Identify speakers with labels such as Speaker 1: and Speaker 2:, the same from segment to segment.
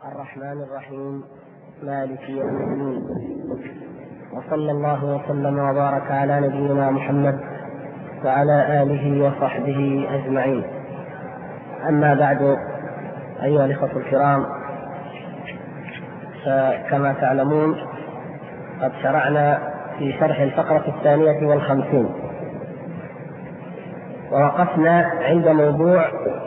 Speaker 1: الرحمن الرحيم مالك يوم الدين، وصلى الله وسلم وبارك على نبينا محمد وعلى آله وصحبه أجمعين. أما بعد، أيها الإخوة الكرام، فكما تعلمون قد شرعنا في شرح الفقرة 52، ووقفنا عند موضوع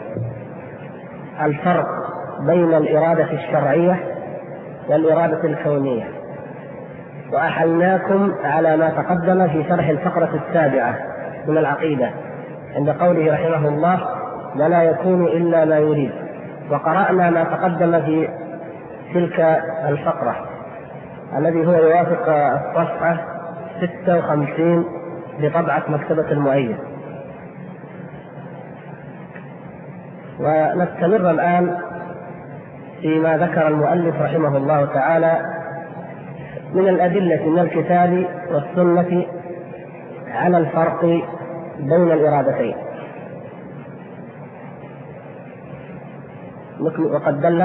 Speaker 1: الفرق بين الإرادة الشرعية والإرادة الكونية، وأحلناكم على ما تقدم في شرح الفقرة 7 من العقيدة عند قوله رحمه الله: ولا يكون إلا ما يريد. وقرأنا ما تقدم في تلك الفقرة الذي هو يوافق الصفحة 56 بطبعة مكتبة المؤيد. ونستمر الآن فيما ذكر المؤلف رحمه الله تعالى من الأدلة من الكتاب والسنة على الفرق بين الإرادتين. وقد دل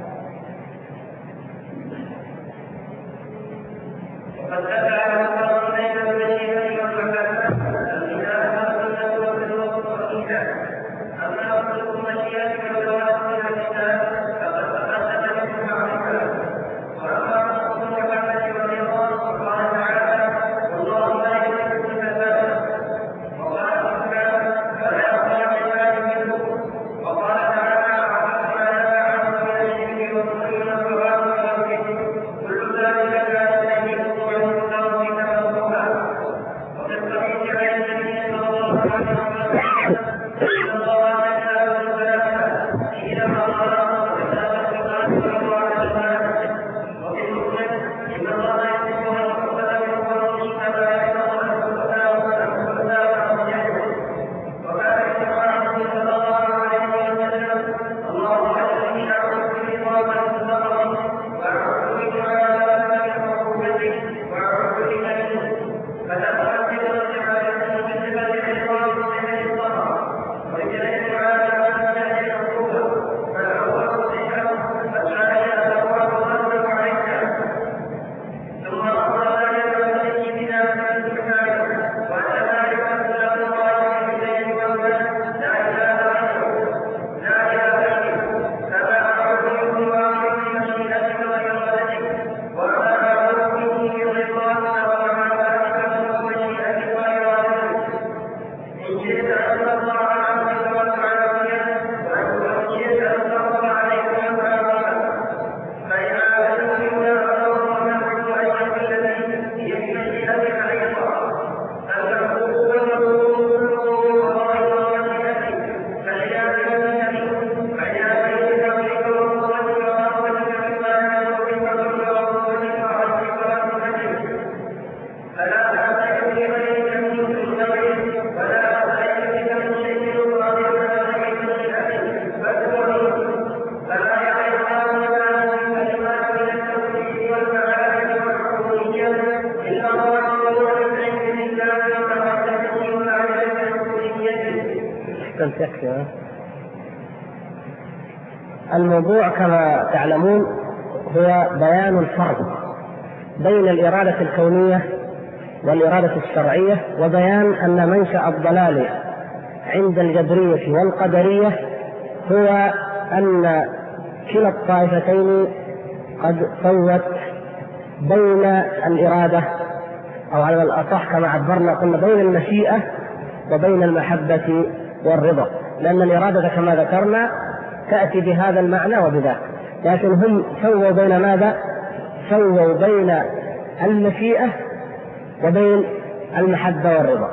Speaker 1: الموضوع كما تعلمون هو بيان الفرق بين الإرادة الكونية والإرادة الشرعية، وبيان أن منشأ الضلال عند الجبرية والقدرية هو أن كلا الطائفتين قد سوت بين الإرادة، أو على الأصح كما عبرنا قلنا بين المشيئة وبين المحبة والرضا، لأن الإرادة كما ذكرنا تأتي بهذا المعنى وبذاك، لكن هم سووا بين ماذا؟ سووا بين المشيئة وبين المحبة والرضا.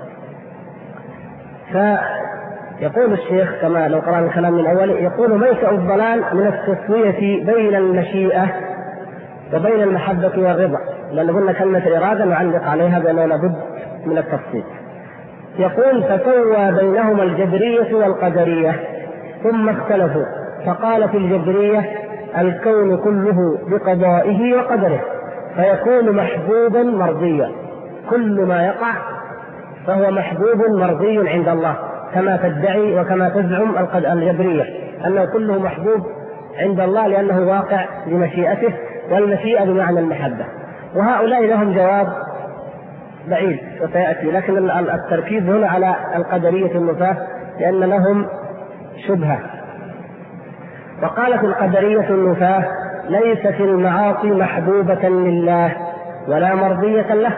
Speaker 1: فيقول الشيخ كما لو قرأنا الكلام من الأول، يقول منشأ الضلال من التسوية بين المشيئة وبين المحبة والرضا، لأن قلنا كلمة الإرادة نعلق عليها بأنه لابد من التفصيل. يقول فسوى بينهما الجبرية والقدرية ثم اختلفوا، فقالت الجبرية الكون كله بقضائه وقدره فيكون محبوبا مرضيا، كل ما يقع فهو محبوب مرضي عند الله، كما تدعي وكما تزعم الجبرية أنه كله محبوب عند الله لأنه واقع بمشيئته، والمشيئة بمعنى المحبة. وهؤلاء لهم جواب بعيد وسيأتي، لكن التركيز هنا على القدرية النفاة لأن لهم شبهة. وقالت القدرية النفاة: ليست المعاصي محبوبة لله ولا مرضية له،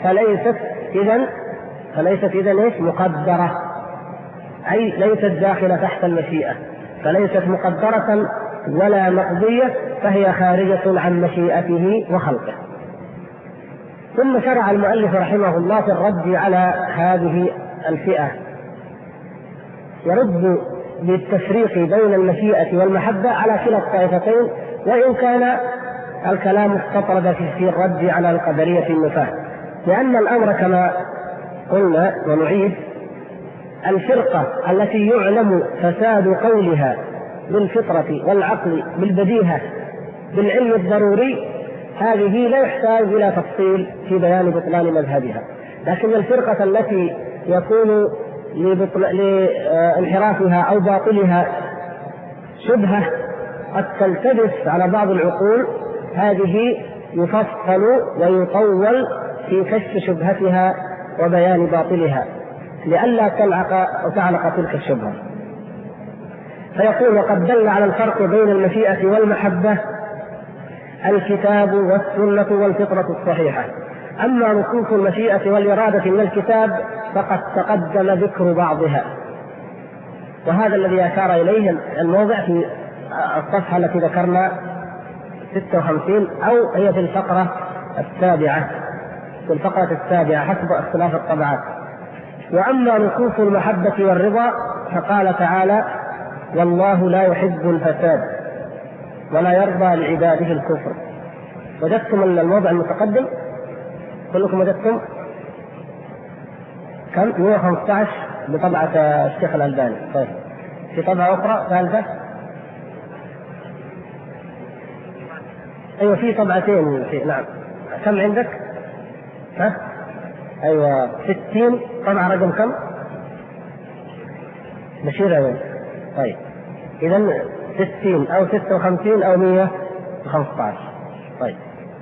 Speaker 1: فليست إذن إيش؟ مقدرة، أي ليست داخلة تحت المشيئة، فليست مقدرة ولا مقضية، فهي خارجة عن مشيئته وخلقه. ثم شرع المؤلف رحمه الله في الرد على هذه الفئة، يرد بالتفريق بين المشيئة والمحبة على كلا الطائفتين، وإن كان الكلام استطرد في الرد على القدرية النفاة، لأن الأمر كما قلنا ونعيد: الفرقة التي يعلم فساد قولها بالفطرة والعقل بالبديهة بالعلم الضروري، هذه لا يحتاج إلى تفصيل في بيان بطلان مذهبها. لكن الفرقة التي يكون لانحرافها أو باطلها شبهة قد تلتبس على بعض العقول، هذه يفصل ويطول في كشف شبهتها وبيان باطلها لئلا تعلق تلك الشبهة. فيقول: وقد دل على الفرق بين المشيئة والمحبة الكتاب والسنة والفطرة الصحيحة. أما نصوص المشيئة والإرادة من الكتاب فقد تقدم ذكر بعضها، وهذا الذي أشار إليه الموضع في الصفحة التي ذكرنا 56، أو هي في الفقرة السابعة حسب اختلاف الطبعات. وأما نصوص المحبة والرضا فقال تعالى: والله لا يحب الفساد ولا يرضى لعباده الكفر. وجدتم الموضع المتقدم كلكم؟ وجدتم كم؟ 115 بطبعة الشيخ الألباني. طيب، في طبعة أخرى ثالثة؟ أيوة، في طبعتين نعم. كم عندك؟ ها؟ أيوة 60 طبعة. رقم كم؟ بشير أيوة. طيب، إذن 60 أو 56 أو 115. طيب،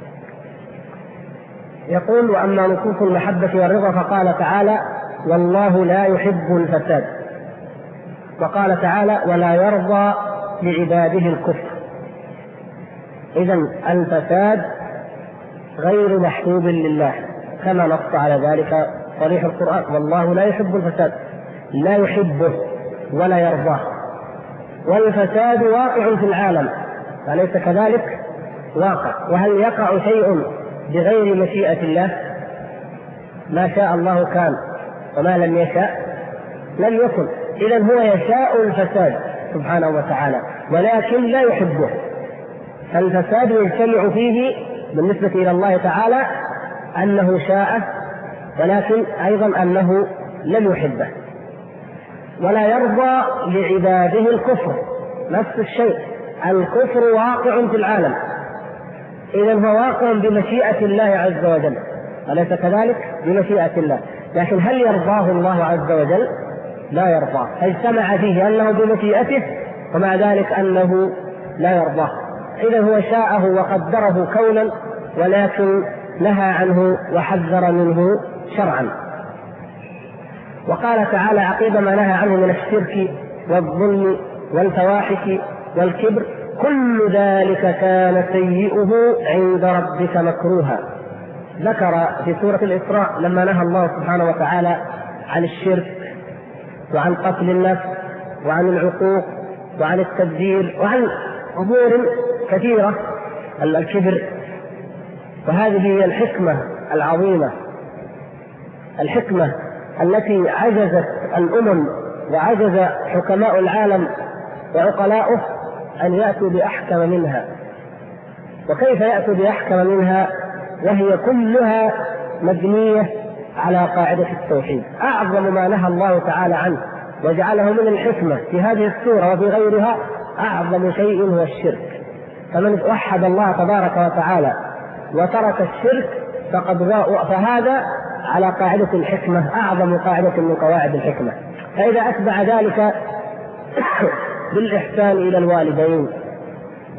Speaker 1: يقول: وأما نصوص المحبة والرضا فقال تعالى: والله لا يحب الفساد. وقال تعالى: ولا يرضى لعباده الكفر. إذن الفساد غير محبوب لله كما نص على ذلك صريح القرآن: والله لا يحب الفساد، لا يحبه ولا يرضاه. والفساد واقع في العالم، أليس كذلك؟ واقع. وهل يقع شيء بغير مشيئة الله؟ ما شاء الله كان وما لم يشاء لم يكن. إذن هو يشاء الفساد سبحانه وتعالى ولكن لا يحبه. فالفساد يجتمع فيه بالنسبة إلى الله تعالى أنه شاء، ولكن أيضا أنه لم يحبه. ولا يرضى لعباده الكفر، نفس الشيء، الكفر واقع في العالم، إذن هو واقع بمشيئة الله عز وجل، أليس كذلك؟ بمشيئة الله. لكن هل يرضاه الله عز وجل؟ لا يرضاه. فاجتمع فيه أنه بمشيئته ومع ذلك أنه لا يرضاه. إذن هو شاءه وقدره كونا، ولكن نهى عنه وحذر منه شرعا. وقال تعالى عقيب ما نهى عنه من الشرك والظلم والفواحش والكبر: كل ذلك كان سيئه عند ربك مكروها. ذكر في سورة الإسراء لما نهى الله سبحانه وتعالى عن الشرك وعن قتل النفس وعن العقوق وعن التبذير وعن أمور كثيرة، الكبر. وهذه هي الحكمة العظيمة، الحكمة التي عجزت الأمم وعجز حكماء العالم وعقلاؤه أن يأتوا بأحكم منها. وكيف يأتوا بأحكم منها وهي كلها مبنية على قاعدة التوحيد؟ أعظم ما نهى الله تعالى عنه وجعله من الحكمة في هذه السورة وفي غيرها أعظم شيء هو الشرك. فمن وحد الله تبارك وتعالى وترك الشرك فهذا على قاعدة الحكمة، أعظم قاعدة من قواعد الحكمة. فإذا أتبع ذلك بالإحسان إلى الوالدين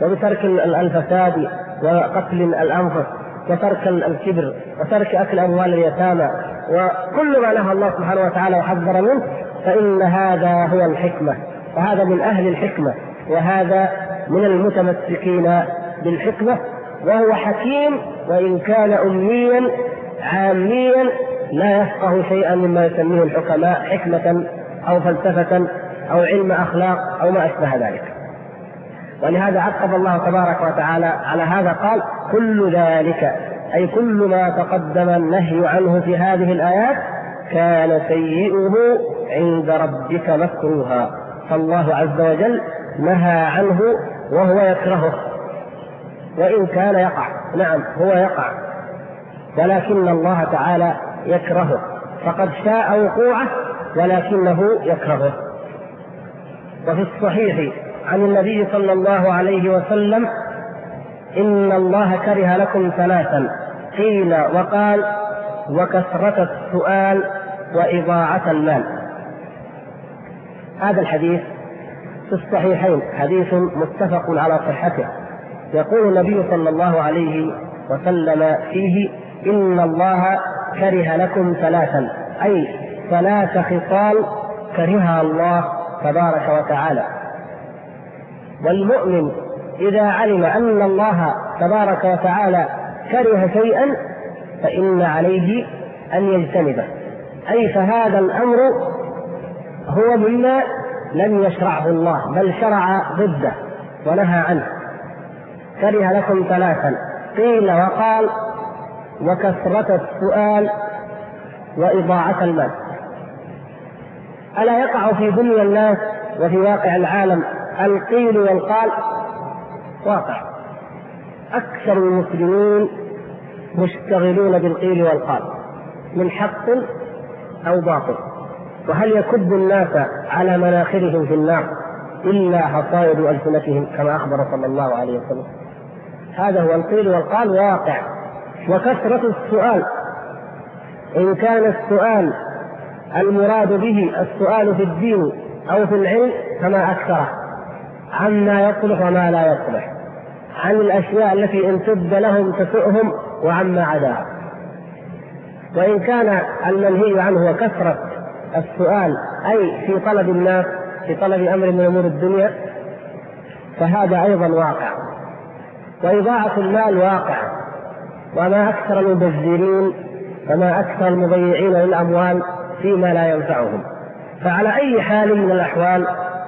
Speaker 1: وبترك الفساد وقتل الأنفس وترك الكبر وترك أكل أموال اليتامى وكل ما نهى الله سبحانه وتعالى وحذر منه، فإن هذا هو الحكمة، وهذا من أهل الحكمة، وهذا من المتمسكين بالحكمة. وهو حكيم وإن كان أميا عاميا لا يفقه شيئا مما يسميه الحكماء حكمة أو فلسفة أو علم أخلاق أو ما أشبه ذلك. ولهذا عقب الله تبارك وتعالى على هذا قال: كل ذلك، أي كل ما تقدم النهي عنه في هذه الآيات كان سيئه عند ربك مكروها. فالله عز وجل نهى عنه وهو يكرهه، وإن كان يقع، نعم هو يقع، ولكن الله تعالى يكرهه، فقد شاء وقوعه ولكنه يكرهه. وفي الصحيح عن النبي صلى الله عليه وسلم: إن الله كره لكم ثلاثا، قيل وقال وكثرة السؤال وإضاعة المال. هذا الحديث في الصحيحين حديث متفق على صحته. يقول النبي صلى الله عليه وسلم فيه: إن الله كره لكم ثلاثا، أي ثلاث خصال كرهها الله تبارك وتعالى. والمؤمن إذا علم أن الله تبارك وتعالى كره شيئا فإن عليه أن يجتنبه، أي فهذا الأمر هو مما لم يشرعه الله بل شرع ضده ونهى عنه. كره لكم ثلاثا، قيل وقال وكثرة السؤال وإضاعة المال. ألا يقع في دنيا الناس وفي واقع العالم القيل والقال؟ واقع. أكثر المسلمين مشتغلون بالقيل والقال من حق أو باطل. وهل يكب الناس على مناخرهم في النار إلا حصائد ألسنتهم كما أخبر صلى الله عليه وسلم؟ هذا هو القيل والقال واقع. وكثرة السؤال، إن كان السؤال المراد به السؤال في الدين أو في العلم فما أكثره، عما يصلح وما لا يصلح، عن الأشياء التي إن تبد لهم تسؤهم وعما عداها. وإن كان المنهي عنه وكثرة السؤال أي في طلب الناس، في طلب أمر من أمور الدنيا، فهذا أيضا واقع. وإضاعة المال واقع. وما أكثر المبذرين وما أكثر المضيعين للأموال فيما لا ينفعهم. فعلى أي حال من الأحوال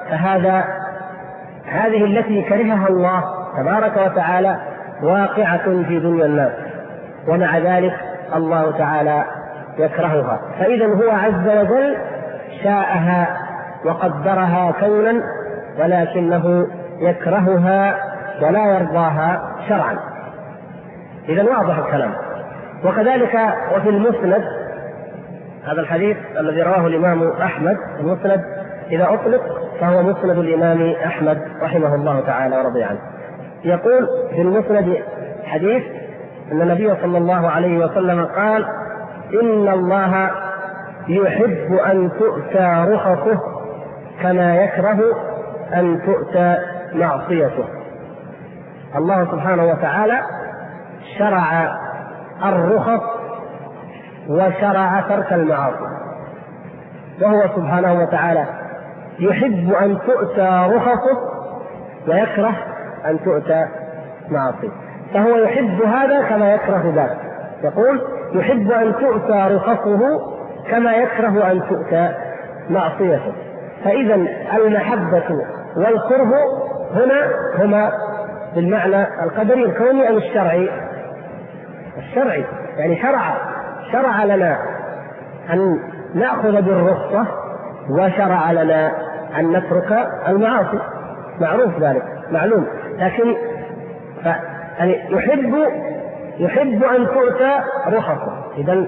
Speaker 1: هذه التي كرهها الله تبارك وتعالى واقعة في دنيا الناس، ومع ذلك الله تعالى يكرهها. فإذا هو عز وجل شاءها وقدرها كونا، ولكنه يكرهها ولا يرضاها شرعا. إذا واضح الكلام. وكذلك وفي المسند، هذا الحديث الذي رواه الإمام أحمد، المسند إذا أطلق فهو مسند الإمام أحمد رحمه الله تعالى ورضي عنه. يقول في المسند حديث أن النبي صلى الله عليه وسلم قال: إن الله يحب أن تؤتى رخصه كما يكره أن تؤتى معصيته. الله سبحانه وتعالى شرع الرخص وشرع ترك المعاصي، وهو سبحانه وتعالى يحب أن تؤتى رخصه ويكره أن تؤتى معاصيه، فهو يحب هذا كما يكره ذاك. يقول: يحب أن تؤتى رخصه كما يكره أن تؤتى معصيته. فإذا المحبة والكره هنا هما بالمعنى القدري الكوني أم الشرعي؟ الشرعي، يعني شرع لنا أن نأخذ بالرخصة، وشرع لنا أن نترك المعاصي، معروف ذلك معلوم. لكن يعني يحب أن تؤتى رخصه. إذن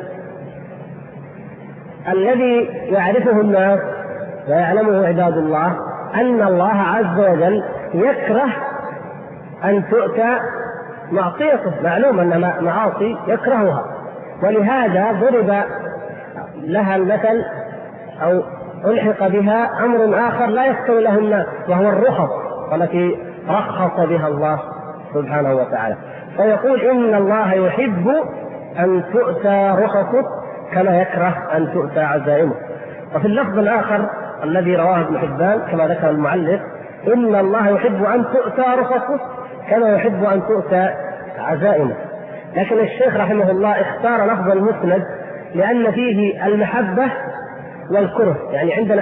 Speaker 1: الذي يعرفه الناس ويعلمه عباد الله أن الله عز وجل يكره أن تؤتى معصيته، معلوم أن معاصي يكرهها، ولهذا ضرب لها المثل أو ألحق بها أمر آخر لا يستوي له الناس، وهو الرخص التي رخص بها الله سبحانه وتعالى. فيقول إن الله يحب أن تؤتى رخصه كما يكره أن تؤتى عزائمه. وفي اللفظ الآخر الذي رواه ابن حبان كما ذكر المعلق إن الله يحب أن تؤتى رخصه كما يحب أن تؤتى عزائمه. لكن الشيخ رحمه الله اختار لفظ المسند لأن فيه المحبة والكره، يعني عندنا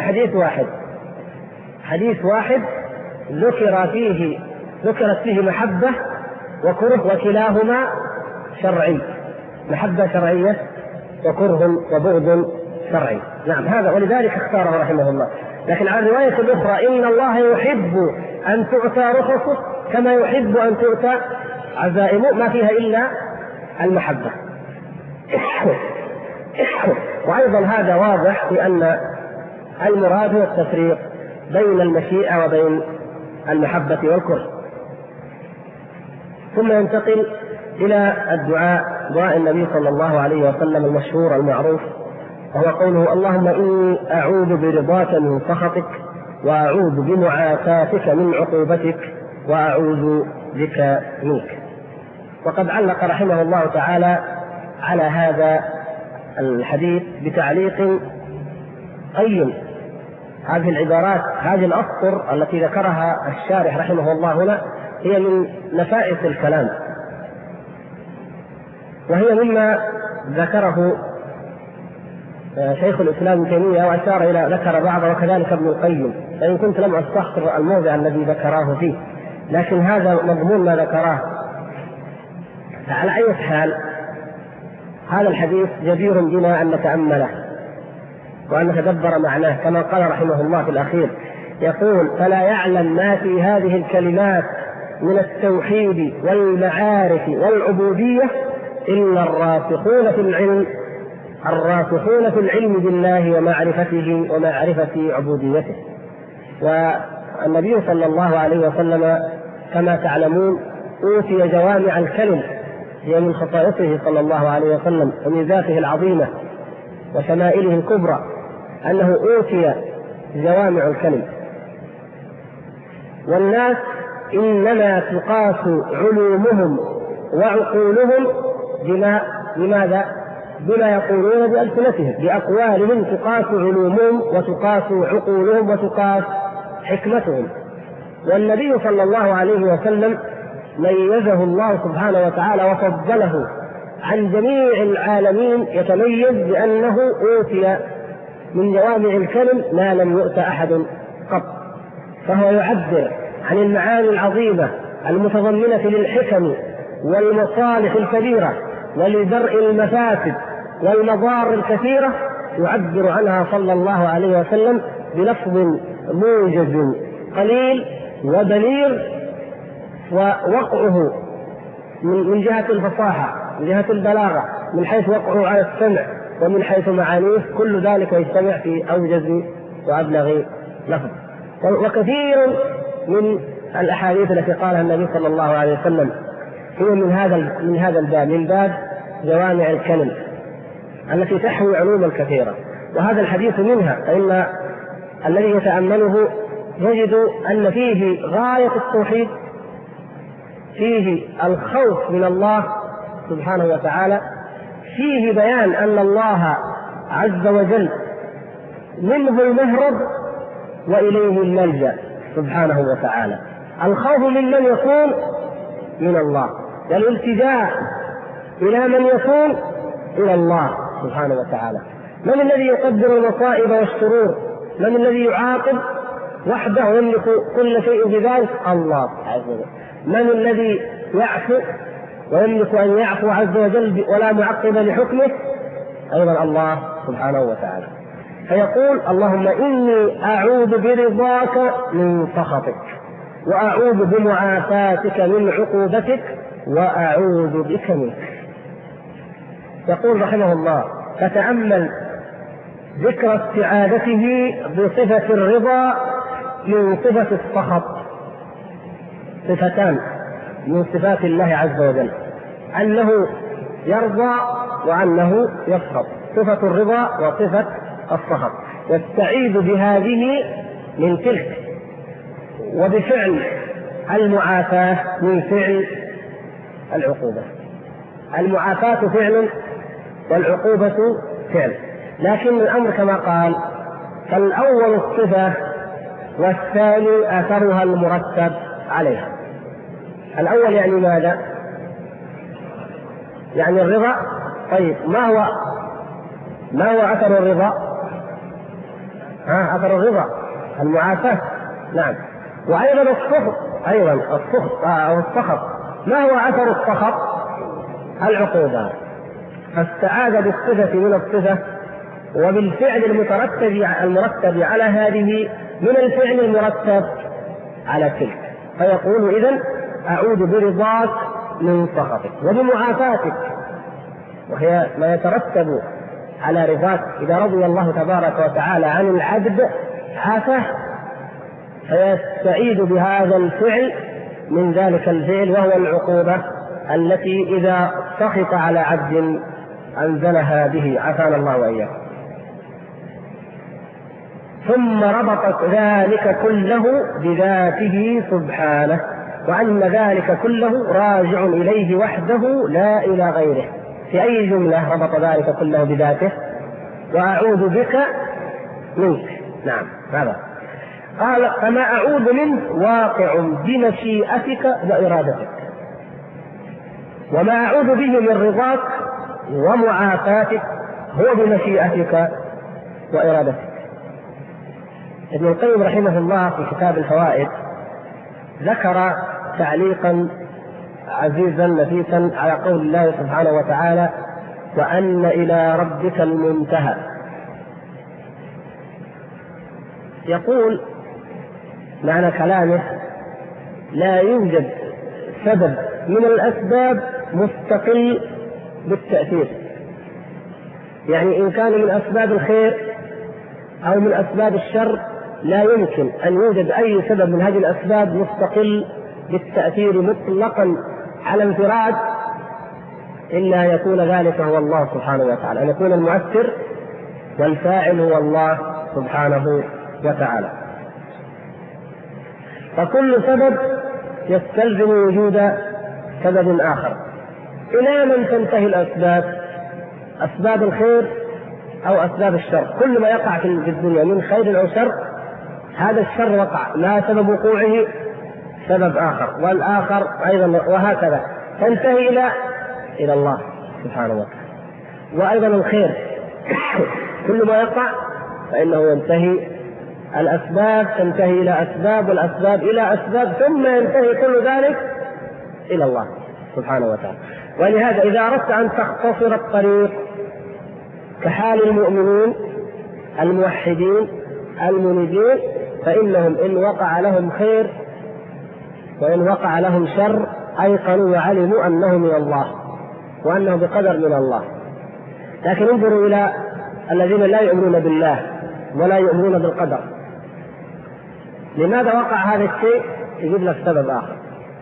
Speaker 1: حديث واحد ذكرت فيه محبة وكره وكلاهما شرعي، محبة شرعية وكره وبغض شرعي. نعم هذا، ولذلك اختاره رحمه الله. لكن على الرواية الأخرى إن الله يحب أن تؤتى رخصه كما يحب أن تؤتى عزائمه، ما فيها إلا المحبة. وأيضا هذا واضح بأن المراد هو التفريق بين المشيئة وبين المحبة والكره. ثم ينتقل إلى دعاء النبي صلى الله عليه وسلم المشهور المعروف، وهو قوله اللهم إني أعوذ برضاك من سخطك وأعوذ بمعافاتك من عقوبتك وأعوذ بك منك. وقد علق رحمه الله تعالى على هذا الحديث بتعليق قيم. هذه العبارات، هذه الأسطر التي ذكرها الشارح رحمه الله هنا هي من نفائس الكلام، وهي مما ذكره شيخ الإسلام ابن تيمية وأشار إلى ذكر بعضه وكذلك ابن القيم، فإن كنت لم أستحضر الموضع الذي ذكراه فيه، لكن هذا مضمون ما ذكراه. فعلى أي حال هذا الحديث جدير بنا أن نتأمله وأن نتدبر معناه، كما قال رحمه الله في الأخير يقول فلا يعلم ما في هذه الكلمات من التوحيد والمعارف والعبودية إلا الراسخون في العلم بالله ومعرفته ومعرفة عبوديته. والنبي صلى الله عليه وسلم كما تعلمون أوتي جوامع الكلم، هي من خصائصه صلى الله عليه وسلم وميزاته العظيمة وشمائله الكبرى أنه أوتي جوامع الكلم. والناس إنما تقاس علومهم وعقولهم بما يقولون بألسنتهم، بأقوالهم تقاس علومهم وتقاس عقولهم وتقاس حكمتهم. والنبي صلى الله عليه وسلم ميزه الله سبحانه وتعالى وفضله عن جميع العالمين، يتميز بأنه أوتي من جوامع الكلم ما لم يؤت أحد قط، فهو يعبر عن المعاني العظيمة المتضمنة للحكم والمصالح الكبيرة ولدرء المفاسد والمضار الكثيرة، يعبر عنها صلى الله عليه وسلم بلفظ موجز قليل وبليغ، ووقعه من جهة الفصاحة، من جهة البلاغة، من حيث وقعه على السمع ومن حيث معانيه، كل ذلك يجتمع في أوجز وأبلغ لفظ. وكثير من الأحاديث التي قالها النبي صلى الله عليه وسلم هي من هذا الباب، من باب جوامع الكلم التي تحوي علوما كثيرة، وهذا الحديث منها. فإن الذي يتأمله يجد أن فيه غاية التوحيد، فيه الخوف من الله سبحانه وتعالى، فيه بيان أن الله عز وجل منه المهرب وإليه الملجأ سبحانه وتعالى. الخوف من يكون من الله، والالتجاء إلى من يكون إلى الله سبحانه وتعالى. من الذي يقدر المصائب والشرور؟ من الذي يعاقب وحده ويملك كل شيء بذلك؟ الله عز وجل. من الذي يعفو ويملك أن يعفو عز وجل ولا معقب لحكمه؟ أيضا الله سبحانه وتعالى. فيقول اللهم إني أعوذ برضاك من سخطك وأعوذ بمعافاتك من عقوبتك وأعوذ بك منك. يقول رحمه الله فتأمل ذكر استعاذته بصفة الرضا من صفة السخط، صفتان من صفات الله عز وجل، أنه يرضى وأنه يسخط، صفة الرضا وصفة السخط. يستعيذ بهذه من تلك، وبفعل المعافاة من فعل العقوبة. المعافاة فعل والعقوبة فعل، لكن الأمر كما قال فالأول الصفة والثاني أثرها المرتب عليها. الأول يعني ماذا؟ يعني الرضا. طيب ما هو أثر الرضا؟ أثر الرضا المعافاة، نعم. وأيضا السخط، أو السخط. ما هو أثر السخط؟ العقوبة. فاستعاذ بالصفة من الصفة وبالفعل المرتب على هذه من الفعل المرتب على تلك، فيقول إذن أعوذ برضاك من سخطك وبمعافاتك، وهي ما يترتب على رضاك. إذا رضي الله تبارك وتعالى عن العبد عافاه، فيستعيد بهذا الفعل من ذلك الفعل، وهو العقوبة التي إذا سخط على عبد أنزلها به، عافانا الله وإياه. ثم ربطت ذلك كله بذاته سبحانه، وأن ذلك كله راجع إليه وحده لا إلى غيره. في أي جملة ربط ذلك كله بذاته؟ وأعوذ بك منك. نعم هذا قال فما أعوذ منه واقع بمشيئتك وإرادتك، وما أعوذ به من رضاك ومعافاتك هو بمشيئتك وإرادتك. ابن القيم رحمه الله في كتاب الفوائد ذكر تعليقا عزيزا نفيسا على قول الله سبحانه وتعالى وأن إلى ربك المنتهى. يقول معنى كلامه لا يوجد سبب من الأسباب مستقل بالتأثير، يعني إن كان من أسباب الخير أو من أسباب الشر لا يمكن أن يوجد أي سبب من هذه الأسباب مستقل بالتأثير مطلقا على انفراد إلا يكون ذلك هو الله سبحانه وتعالى، أن يكون المؤثر والفاعل هو الله سبحانه وتعالى. فكل سبب يستلزم وجود سبب آخر. إلى من تنتهي الأسباب؟ أسباب الخير أو أسباب الشر. كل ما يقع في الدنيا من خير أو شر هذا الشر وقع، لا سبب وقوعه سبب آخر، والآخر أيضا، وهكذا تنتهي إلى الله سبحانه وتعالى. وأيضا الخير كل ما يقع فإنه ينتهي، الأسباب تنتهي إلى أسباب والأسباب إلى أسباب، ثم ينتهي كل ذلك إلى الله سبحانه وتعالى. ولهذا إذا أردت أن تختصر الطريق كحال المؤمنين الموحدين المنيبين فإنهم إن وقع لهم خير وإن وقع لهم شر أيقنوا وعلموا أنه من الله وأنه بقدر من الله. لكن انظروا إلى الذين لا يؤمنون بالله ولا يؤمنون بالقدر، لماذا وقع هذا الشيء؟ يجيب لك سبب آخر.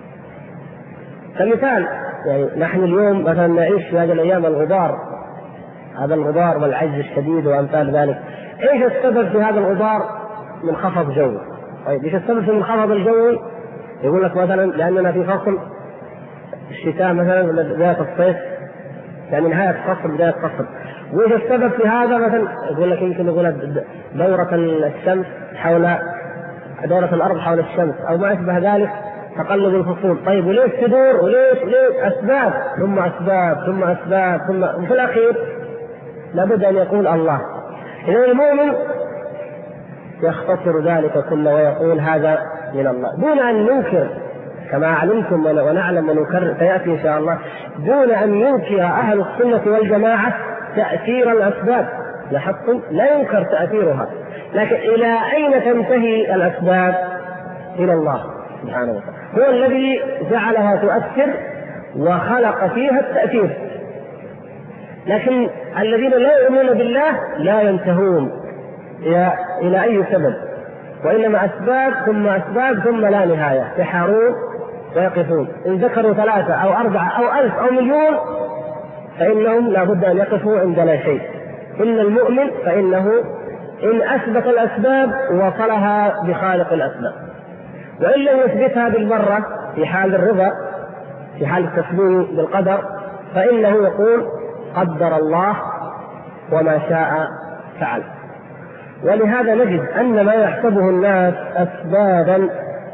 Speaker 1: كمثال يعني نحن اليوم مثلا نعيش في هذه الأيام الغبار، هذا الغبار والعجز الشديد وأمثال ذلك. إيش السبب في هذا الغبار؟ منخفض جوي. طيب إيش السبب في المنخفض الجوي؟ يقول لك مثلا لأننا في فصل الشتاء مثلا ولا بداية الصيف، يعني نهاية فصل بداية فصل. وإيش السبب في هذا؟ مثلا يقول لك يمكن يقول دورة الشمس حول دورة الأرض حول الشمس أو ما أشبه ذلك، تقلب الفصول. طيب وليش تدور؟ وليش أسباب ثم أسباب ثم أسباب ثم، وفي الأخير لابد أن يقول الله. إذا المؤمن يختصر ذلك كله ويقول هذا من الله، دون أن ننكر كما علمتم ونعلم ونكرر سيأتي إن شاء الله، دون أن ينكر أهل السنة والجماعة تأثير الأسباب. لاحظتم لا ينكر تأثيرها، لكن إلى أين تنتهي الأسباب؟ إلى الله سبحانه وتعالى، هو الذي جعلها تؤثر وخلق فيها التأثير. لكن الذين لا يؤمنون بالله لا ينتهون إلى أي سبب، وإنما أسباب ثم أسباب ثم لا نهاية، يحارون ويقفون. إن ذكروا 3 أو 4 أو 1000 أو مليون فإنهم لا بد أن يقفوا عند لا شيء. إن المؤمن فإنه إن أثبت الأسباب وصلها بخالق الأسباب، وإن لم يثبتها بالمرة في حال الرضا، في حال التسليم بالقدر، فإنه يقول قدر الله وما شاء فعل. ولهذا نجد أن ما يحسبه الناس أسبابا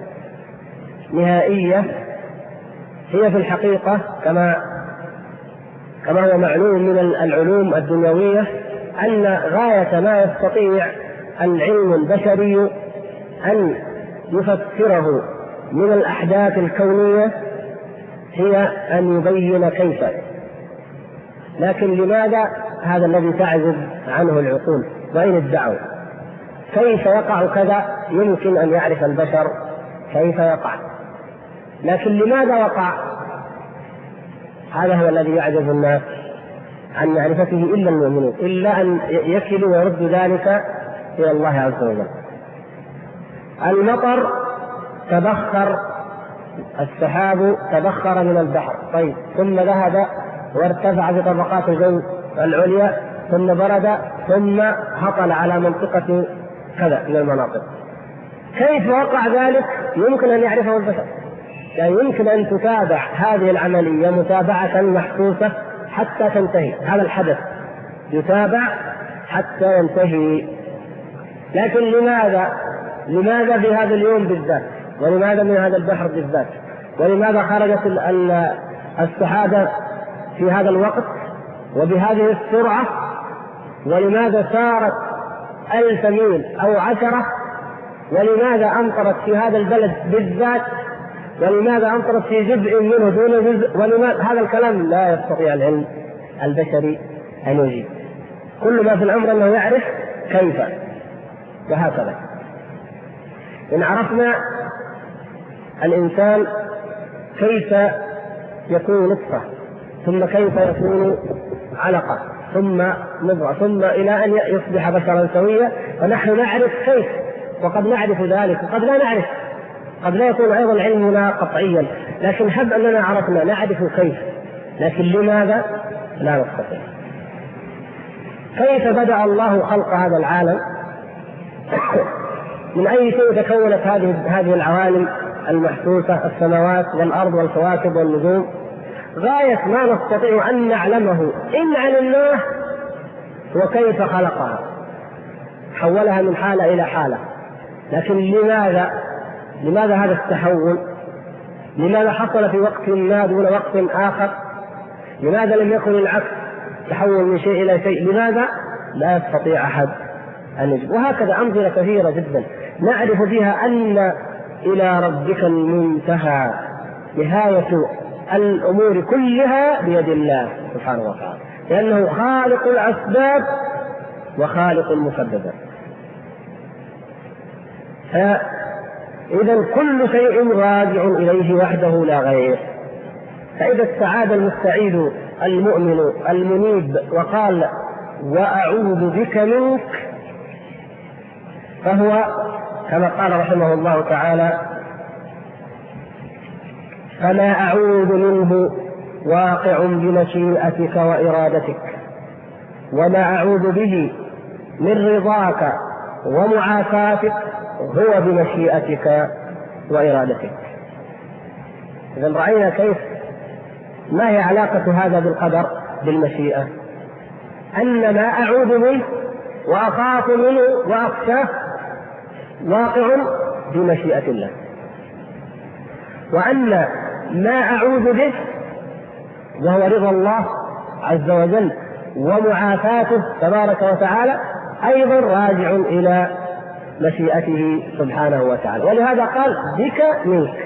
Speaker 1: نهائية هي في الحقيقة كما هو معلوم من العلوم الدنيوية أن غاية ما يستطيع العلم البشري أن يفسره من الأحداث الكونية هي أن يبين كيف. لكن لماذا؟ هذا الذي تعجز عنه العقول. وإن ادعوا كيف يقع كذا يمكن أن يعرف البشر كيف يقع، لكن لماذا وقع؟ هذا هو الذي يعجز الناس عن معرفته إلا المؤمنون، إلا أن يكلوا ويردوا ذلك إلى الله عز وجل. المطر تبخر، السحاب تبخر من البحر، طيب ثم ذهب وارتفع بطبقات الجو العليا، ثم برد، ثم هطل على منطقة كذا من المناطق. كيف وقع ذلك؟ يمكن أن يعرفه البشر، يعني يمكن أن تتابع هذه العملية متابعة محسوسة حتى تنتهي. هذا الحدث يتابع حتى ينتهي. لكن لماذا في هذا اليوم بالذات؟ ولماذا من هذا البحر بالذات؟ ولماذا خرجت السحابة في هذا الوقت وبهذه السرعة؟ ولماذا سارت 1000 ميل أو 10؟ ولماذا أمطرت في هذا البلد بالذات؟ ولماذا أمطرت في جزء منه دون جزء؟ ولماذا؟ هذا الكلام لا يستطيع العلم البشري أن يجيب. كل ما في الأمر أنه يعرف كيف، وهكذا. إن عرفنا الإنسان كيف يكون نطفة، ثم كيف يكون علقة، ثم مضغة، ثم إلى أن يصبح بشرا سويا، فنحن نعرف كيف، وقد نعرف ذلك وقد لا نعرف، قد لا يكون أيضا علمنا قطعيا، لكن حب أننا عرفنا نعرف كيف، لكن لماذا لا نستطيع. كيف بدأ الله خلق هذا العالم؟ من أي شيء تكونت هذه العوالم المحسوسة، السماوات والأرض والكواكب والنجوم؟ غاية ما نستطيع أن نعلمه إن علمناه وكيف خلقها، حولها من حالة إلى حالة. لكن لماذا هذا التحول؟ لماذا حصل في وقت ما دون وقت آخر؟ لماذا لم يكن العكس، تحول من شيء إلى شيء؟ لماذا؟ لا يستطيع أحد أن يجب. وهكذا أمثلة كثيرة جدا نعرف بها أن إلى ربك المنتهى، نهاية الأمور كلها بيد الله سبحانه وتعالى، لأنه خالق الأسباب وخالق المسببات. فإذا كل شيء راجع إليه وحده لا غير. فإذا استعاذ المستعيذ المؤمن المنيب وقال وأعوذ بك منك، فهو كما قال رحمه الله تعالى فما أعوذ منه واقع بمشيئتك وإرادتك، وما أعوذ به من رضاك ومعافاتك هو بمشيئتك وإرادتك. إذن رأينا كيف ما هي علاقة هذا بالقدر بالمشيئة، أن ما أعوذ منه وأخاف منه وأخشاه واقع بمشيئة الله، وأن ما أعوذ به وهو رضا الله عز وجل ومعافاته تبارك وتعالى أيضا راجع إلى مشيئته سبحانه وتعالى. ولهذا قال بك منك.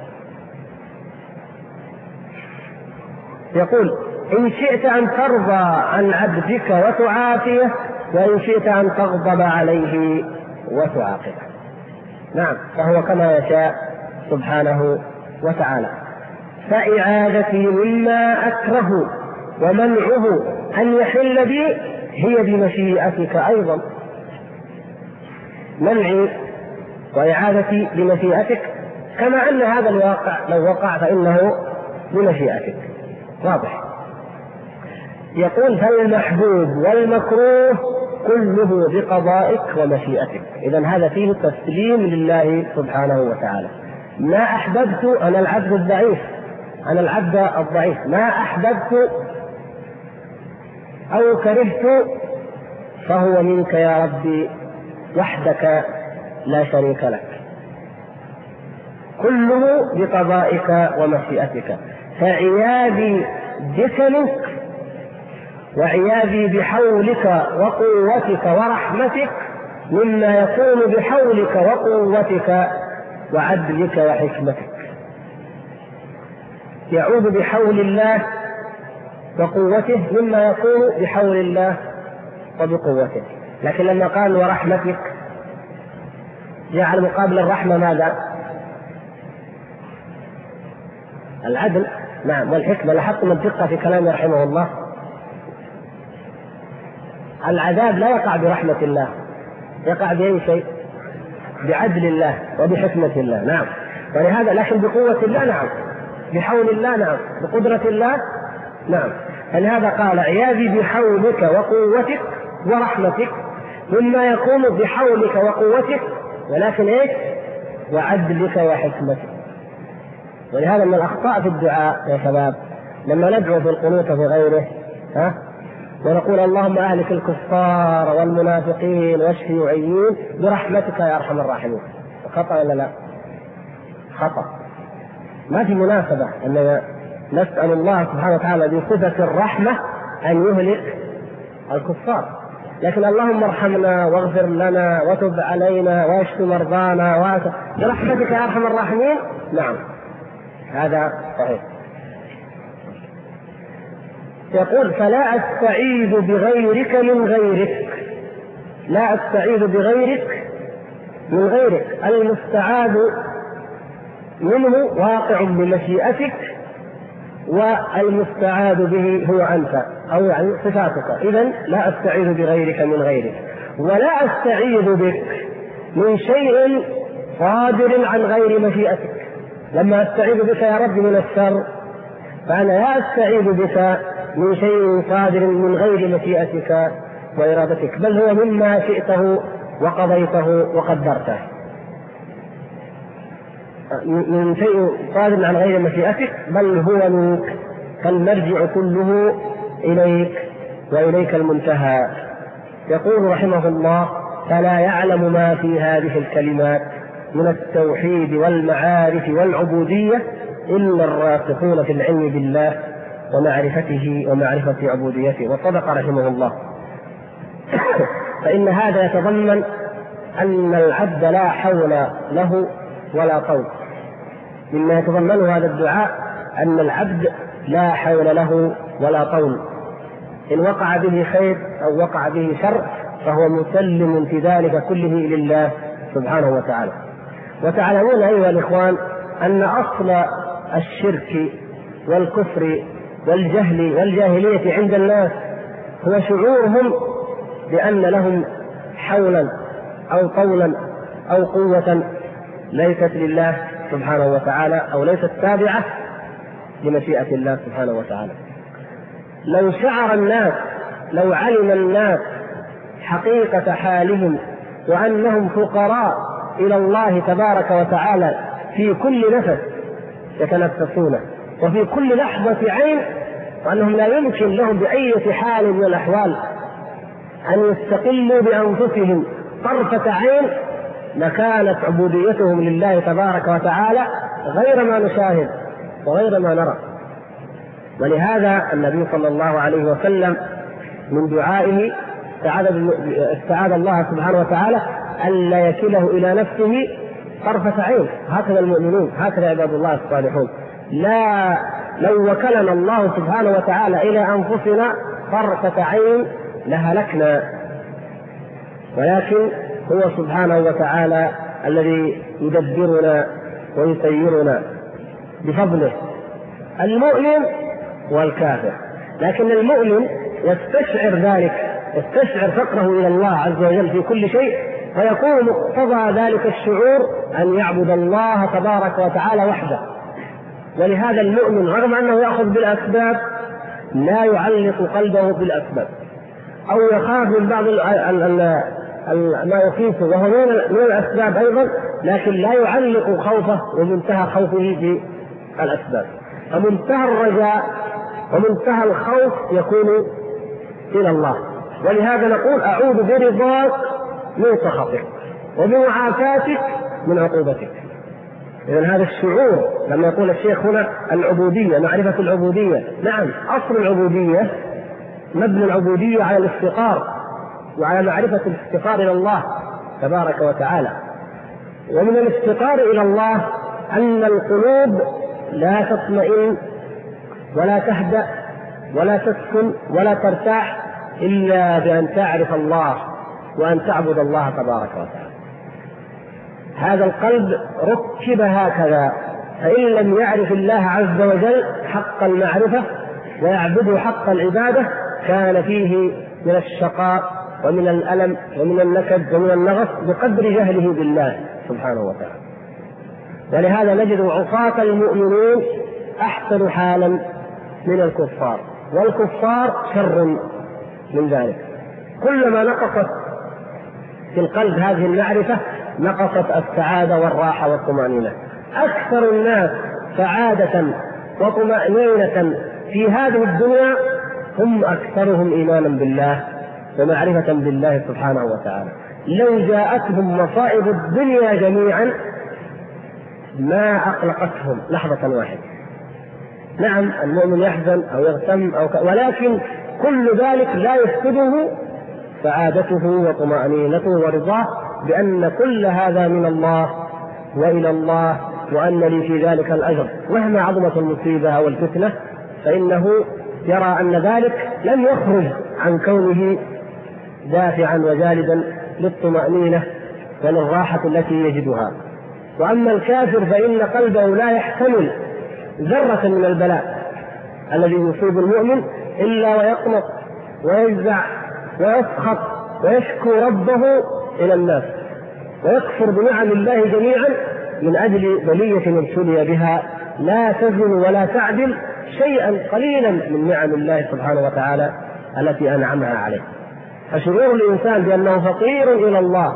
Speaker 1: يقول إن شئت أن ترضى عن عبدك وتعافيه، وإن شئت أن تغضب عليه وتعاقبه. نعم، فهو كما يشاء سبحانه وتعالى. فإعادتي مما أكره ومنعه أن يحل بي هي بمشيئتك أيضا. منعي وإعادتي بمشيئتك، كما أن هذا الواقع لو وقع فإنه بمشيئتك، واضح. يقول فالمحبوب والمكروه كله بقضائك ومشيئتك. إذن هذا فيه تسليم لله سبحانه وتعالى، ما أحببت، أنا العبد الضعيف، أنا العبد الضعيف، ما أحببت أو كرهت فهو منك يا ربي وحدك لا شريك لك، كله بقضائك ومشيئتك، فعياذي بك منك وعياذي بحولك وقوتك ورحمتك مما يكون بحولك وقوتك وعدلك وحكمتك. يعوذ بحول الله وقوته مما يكون بحول الله وبقوته. لكن لما قال ورحمتك جعل مقابل الرحمة ماذا؟ العدل. نعم، والحكمة. لاحظتم الدقة في كلامه رحمه الله. العذاب لا يقع برحمة الله، يقع بأي شيء؟ بعدل الله وبحكمة الله. نعم. ولهذا لكن بقوة الله نعم، بحول الله نعم، بقدرة الله نعم. فلهذا قال عياذي بحولك وقوتك ورحمتك مما يكون بحولك وقوتك، ولكن ايش؟ وعدلك وحكمتك. ولهذا من الأخطاء في الدعاء يا شباب لما ندعو في القنوت في غيره ونقول اللهم أهلك الكفار والمنافقين واشفي وعيين برحمتك يا أرحم الراحمين، خطأ ولا لا؟ خطأ. ما في مناسبة أننا نسأل الله سبحانه وتعالى بصفة الرحمة أن يهلك الكفار، لكن اللهم ارحمنا واغفر لنا وتب علينا واشف مرضانا برحمتك يا أرحم الراحمين. نعم هذا صحيح. يقول فلا أستعيذ بغيرك من غيرك، لا أستعيذ بغيرك من غيرك، المستعاذ منه واقع بمشيئتك والمستعاذ به هو أنت أو يعني صفاتك. إذن لا أستعيذ بغيرك من غيرك، ولا أستعيذ بك من شيء صادر عن غير مشيئتك. لما أستعيذ بك يا رب من الشر فأنا لا أستعيذ بك من شيء صادر من غير مشيئتك وإرادتك، بل هو مما شئته وقضيته وقدرته، من شيء صادر عن غير مشيئتك بل هو منك، فالمرجع كله إليك وإليك المنتهى. يقول رحمه الله فلا يعلم ما في هذه الكلمات من التوحيد والمعارف والعبودية إلا الراسخون في العلم بالله ومعرفته ومعرفة عبوديته. وصدق رحمه الله. فإن هذا يتضمن أن العبد لا حول له ولا طول. مما يتضمنه هذا الدعاء أن العبد لا حول له ولا طول، إن وقع به خير أو وقع به شر فهو مسلم في ذلك كله لله سبحانه وتعالى. وتعلمون أيها الإخوان أن أصل الشرك والكفر والجهل والجاهلية عند الناس هو شعورهم بأن لهم حولا أو طولا أو قوة ليست لله سبحانه وتعالى أو ليست تابعة لمشيئة الله سبحانه وتعالى. لو شعر الناس، لو علم الناس حقيقة حالهم وأنهم فقراء إلى الله تبارك وتعالى في كل نفس يتنفسونه وفي كل لحظة عين، وأنهم لا يمكن لهم بأي حال من الأحوال أن يستقلوا بأنفسهم طرفة عين، لكانت عبوديتهم لله تبارك وتعالى غير ما نشاهد وغير ما نرى. ولهذا النبي صلى الله عليه وسلم من دعائه استعاذ الله سبحانه وتعالى ألا يكله إلى نفسه طرفة عين. هكذا المؤمنون، هكذا عباد الله الصالحون. لا لو وكلنا الله سبحانه وتعالى إلى أنفسنا طرفة عين لهلكنا، ولكن هو سبحانه وتعالى الذي يدبرنا ويسيرنا بفضله، المؤمن والكافر. لكن المؤمن يستشعر ذلك، يستشعر فقره إلى الله عز وجل في كل شيء، فيكون مقتضى ذلك الشعور أن يعبد الله تبارك وتعالى وحده. ولهذا المؤمن رغم أنه يأخذ بالأسباب لا يعلق قلبه بالأسباب، أو يخاف من بعض ما يخيفه وهو من الأسباب أيضا، لكن لا يعلق خوفه ومنتهى خوفه بالأسباب. فمنتهى الرجاء ومنتهى الخوف يكون إلى الله. ولهذا نقول أعوذ برضاك من سخطك وبمعافاتك من عقوبتك. إذن هذا الشعور لما يقول الشيخ هنا العبودية، معرفة العبودية، نعم أصل العبودية مبنى العبودية على الافتقار وعلى معرفة الافتقار إلى الله تبارك وتعالى. ومن الافتقار إلى الله أن القلوب لا تطمئن ولا تهدأ ولا تسكن ولا ترتاح إلا بأن تعرف الله وأن تعبد الله تبارك وتعالى. هذا القلب ركب هكذا، فإن لم يعرف الله عز وجل حق المعرفة ويعبده حق العبادة كان فيه من الشقاء ومن الألم ومن النكد ومن النغص بقدر جهله بالله سبحانه وتعالى. ولهذا نجد عصاة المؤمنين أحسن حالا من الكفار، والكفار شر من ذلك. كلما نقصت في القلب هذه المعرفة نقصت السعادة والراحة والطمأنينة. أكثر الناس سعادة وطمأنينة في هذه الدنيا هم أكثرهم إيمانا بالله ومعرفة بالله سبحانه وتعالى. لو جاءتهم مصائب الدنيا جميعا ما أقلقتهم لحظة واحدة. نعم المؤمن يحزن أو يغتم ولكن كل ذلك لا يفقده سعادته وطمأنينته ورضاه بأن كل هذا من الله وإلى الله، وأن لي في ذلك الأجر. مهما عظمت المصيبة أو الفتنة فإنه يرى أن ذلك لم يخرج عن كونه دافعا وجالبا للطمأنينة وللراحة التي يجدها. وأما الكافر فإن قلبه لا يحتمل ذرة من البلاء الذي يصيب المؤمن إلا ويقنط ويجزع ويسخط ويشكو ربه إلى الناس ويكفر بنعم الله جميعا من أجل بلية ابتلي بها لا تزن ولا تعدل شيئا قليلا من نعم الله سبحانه وتعالى التي أنعمها عليه. فشعور الإنسان بأنه فقير إلى الله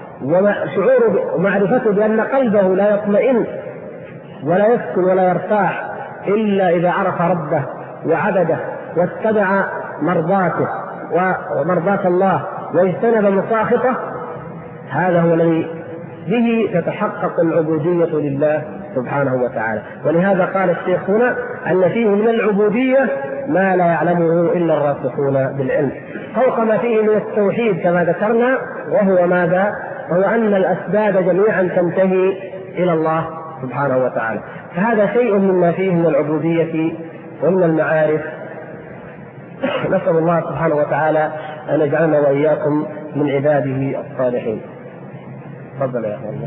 Speaker 1: وشعور معرفته بأن قلبه لا يطمئن ولا يسكن ولا يرتاح إلا إذا عرف ربه وعبده واتبع مرضاته ومرضاة الله واجتنب مصاخطه، هذا هو الذي به تتحقق العبودية لله سبحانه وتعالى. ولهذا قال الشيخ هنا أن فيه من العبودية ما لا يعلمه إلا الراسخون بالعلم، فوق ما فيه من التوحيد كما ذكرنا، وهو ماذا؟ وهو أن الأسباب جميعا تنتهي إلى الله سبحانه وتعالى. فهذا شيء مما فيه من العبودية ومن المعارف. نسأل الله سبحانه وتعالى أن يجعلنا وإياكم من عباده الصالحين. تفضل يا أخوان.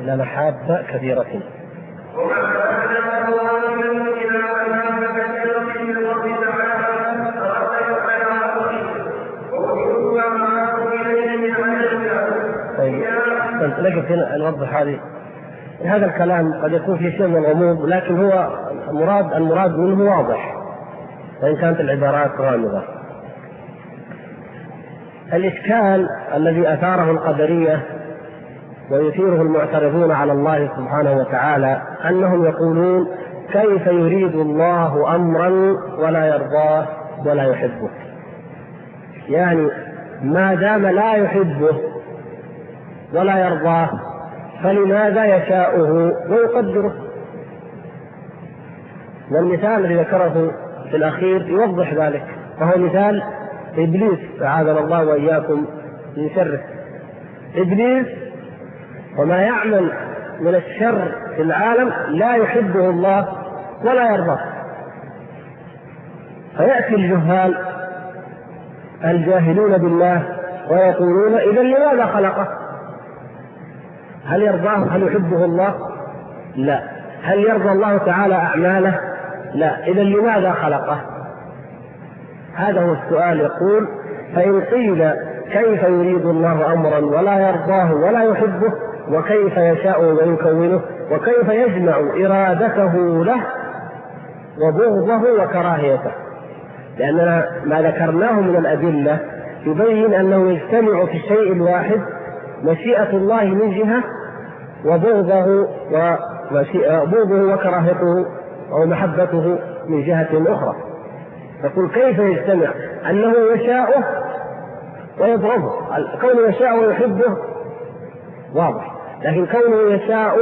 Speaker 1: إلى محاب كثيرة. نقف هنا نوضح هذا الكلام قد يكون في شيء من الغموض، لكن هو المراد منه واضح وإن كانت العبارات غامضة. الإشكال الذي أثاره القدرية ويثيره المعترضون على الله سبحانه وتعالى أنهم يقولون: كيف يريد الله أمرا ولا يرضاه ولا يحبه؟ يعني ما دام لا يحبه ولا يرضاه فلماذا يشاؤه ويقدره؟ والمثال الذي ذكره في الأخير يوضح ذلك، وهو مثال إبليس، أعاذنا الله وإياكم من شره. إبليس وما يعمل من الشر في العالم لا يحبه الله ولا يرضاه، فيأتي الجهال الجاهلون بالله ويقولون: إذا لماذا خلقه؟ هل يرضاه؟ هل يحبه الله؟ لا. هل يرضى الله تعالى أعماله؟ لا. إذا لماذا خلقه؟ هذا هو السؤال. يقول: فإن قيل كيف يريد الله أمرا ولا يرضاه ولا يحبه، وكيف يشاء ويكونه، وكيف يجمع إرادته له وبغضه وكراهيته؟ لأننا ما ذكرناه من الأدلة يبين أنه يجتمع في الشيء الواحد مشيئة الله من جهة وبغضه وكراهيته أو محبته من جهة أخرى. يقول: كيف يجتمع؟ أنه يشاءه ويبغضه. كونه يشاء ويحبه واضح، لكن كونه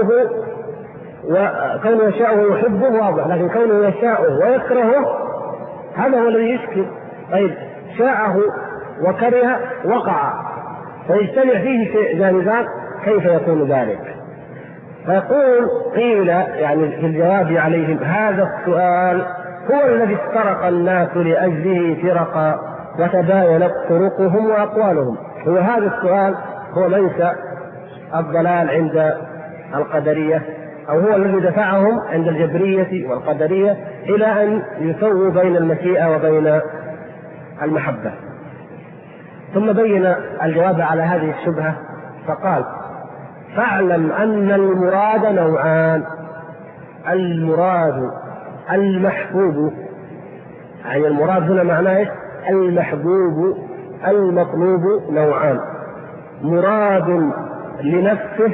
Speaker 1: يشاء ويحبه واضح، لكن كونه يشاءه ويكرهه هذا هو الذي يشكل. طيب شاءه وكره وقع، فيجتمع فيه جانبان، كيف يكون ذلك؟ فيقول: قيل يعني في الجواب عليهم هذا السؤال هو الذي افترق الناس لأجله فرقا وتباينت طرقهم وأقوالهم. هو هذا السؤال هو منشأ الضلال عند القدرية، أو هو الذي دفعهم عند الجبرية والقدرية إلى أن يسووا بين المشيئة وبين المحبة. ثم بين الجواب على هذه الشبهة فقال: فاعلم أن المراد نوعان. المراد المحبوب، يعني المراد هنا معناه المحبوب المطلوب نوعان: مراد لنفسه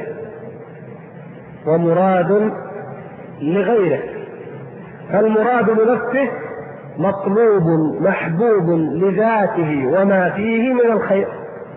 Speaker 1: ومراد لغيره. فالمراد لنفسه مطلوب محبوب لذاته وما فيه من الخير.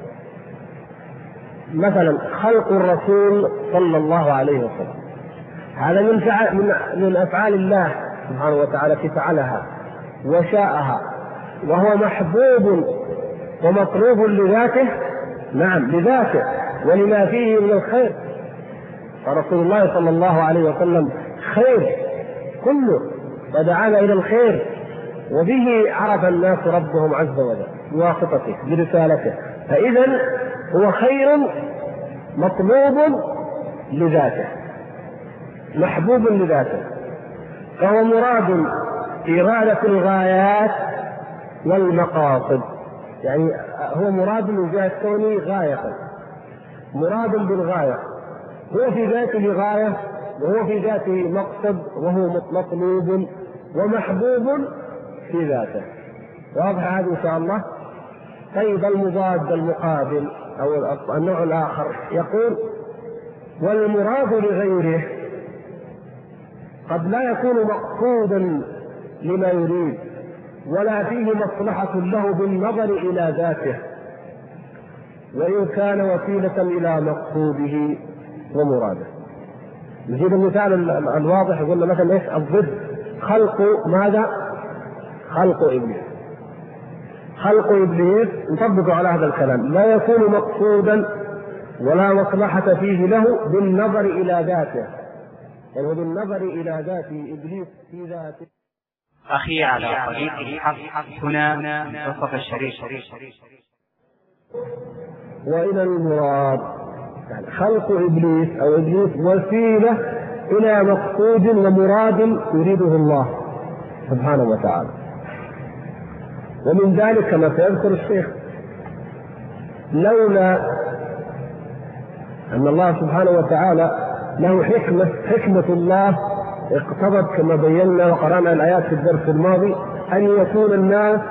Speaker 1: مثلا خلق الرسول صلى الله عليه وسلم، هذا من أفعال الله سبحانه وتعالى التي فعلها وشاءها، وهو محبوب ومطلوب لذاته، نعم لذاته ولما فيه من الخير. فرسول الله صلى الله عليه وسلم خير كله، ودعانا إلى الخير، وبه عرف الناس ربهم عز وجل بواسطته برسالته. فإذا هو خير مطلوب لذاته محبوب لذاته، فهو مراد إرادة الغايات والمقاصد، يعني هو مراد من جهة كونه غاية، مراد بالغاية، هو في ذاته غاية وهو في ذاته مقصد وهو مطلوب ومحبوب في ذاته. واضح هذا إن شاء الله؟ طيب المضاد المقابل أو النوع الآخر يقول: والمراد لغيره قد لا يكون مقصودا لما يريد ولا فيه مصلحة له بالنظر إلى ذاته، وإن كان وسيلة إلى مقصوده ومراده. نجيب المثال الواضح، يقول مثلا ايش الضد؟ خلق ماذا؟ خلق إبليس. خلق إبليس نطبق على هذا الكلام: لا يكون مقصودا ولا مصلحة فيه له بالنظر إلى ذاته، يعني بالنظر إلى ذات إبليس في ذاته.
Speaker 2: أخي على طريق الحق هنا منتصف الشريف.
Speaker 1: وإلى المراد
Speaker 3: يعني خلق إبليس أو إبليس وسيلة إلى مقصود ومراد يريده الله سبحانه وتعالى. ومن ذلك كما سيذكر الشيخ لولا أن الله سبحانه وتعالى له حكمة الله اقتضت كما بينا وقرأنا الآيات في الدرس الماضي أن يكون الناس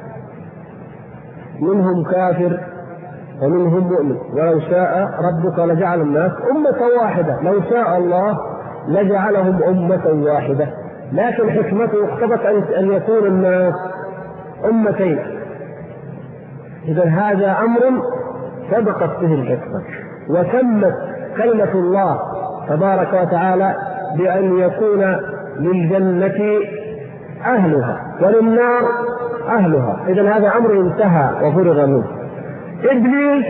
Speaker 3: منهم كافر ومنهم مؤمن، ولو شاء ربك لجعل الناس أمة واحدة، لو شاء الله لجعلهم أمة واحدة، لكن حكمته اقتضت أن يكون الناس أمتين. إذا هذا أمر سبقت به الحكمة، وتمت كلمة الله تبارك وتعالى بأن يكون للجنة أهلها وللنار أهلها. إذا هذا أمر انتهى وفرغ منه. إبليس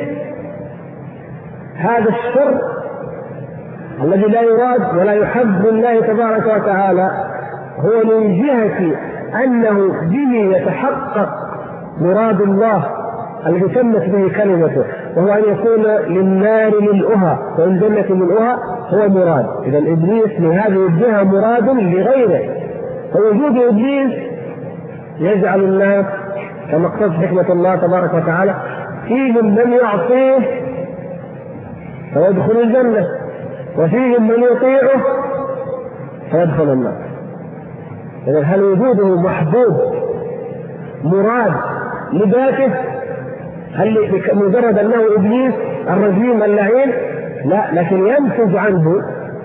Speaker 3: هذا الشر الذي لا يراد ولا يحب الله تبارك وتعالى هو من جهة أنه به يتحقق مراد الله الذي تمت به كلمته، وهو أن يكون للنار ملؤها والجنة ملؤها هو مراد. إذا إبليس من هذه الجهة مراد لغيره، فوجود إبليس يجعل الناس كما اقتضت حكمة الله تبارك وتعالى فيهم من يعصيه فيدخل الجنة، وفيهم من يطيعه فيدخل النار. إذا هل وجوده محبوب مراد لذاته؟ هل مجرد أنه إبليس الرجيم اللعين؟ لا، لكن ينتج عنه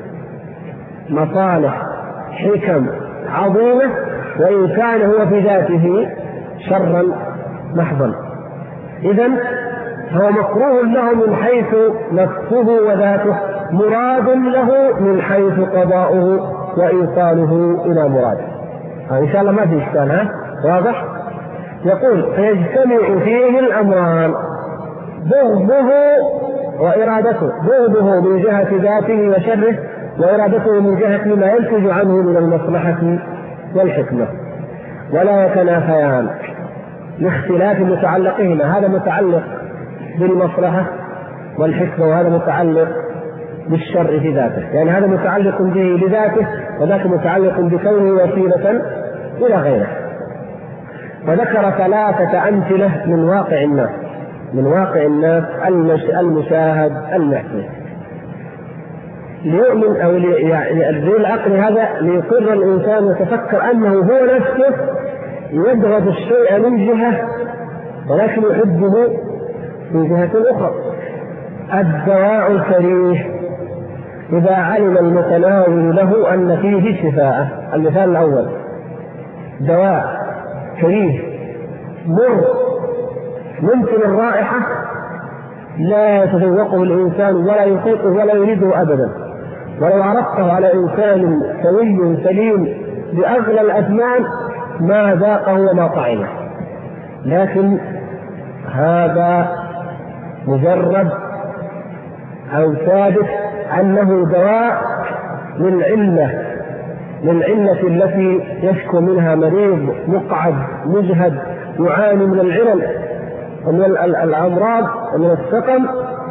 Speaker 3: مصالح حكم عظيمة، وإن كان هو في ذاته شرا محضا. إذن هو مكروه له من حيث نفسه وذاته، مراد له من حيث قضاؤه وإيصاله إلى مراده. إن شاء الله ما في إشكال، واضح؟ يقول فيجتمع فيه الأمران، بغضه وإرادته، بغضه من جهة ذاته وشره، وإرادته من جهة ما ينتج عنه من المصلحة والحكمة، ولا يتنافيان لاختلاف متعلقهما. هذا متعلق بالمصلحة والحكمة، وهذا متعلق بالشر في ذاته، يعني هذا متعلق به لذاته وذاك متعلق بكونه وسيلة إلى غيره. وذكر 3 أمثلة من واقع الناس، من واقع الناس المشاهد المحسوس، ليؤمن أو ذي العقل هذا ليقر الإنسان ويتفكر أنه هو نفسه يبغض الشيء من جهة ولكن يحبه من جهة أخرى. الدواء الكريه إذا علم المتناول له أن فيه شفاء. المثال الأول دواء كريه مر ممكن الرائحة لا يتذوقه الإنسان ولا يطيقه ولا يريده أبدا، ولو عرضته على إنسان سوي سليم بأغلى الأثمان ما ذاقه وما طعمه، لكن هذا مجرد أو ثابت أنه دواء للعلة التي يشكو منها مريض مقعد مجهد يعاني من العلل ومن الأمراض ومن السقم،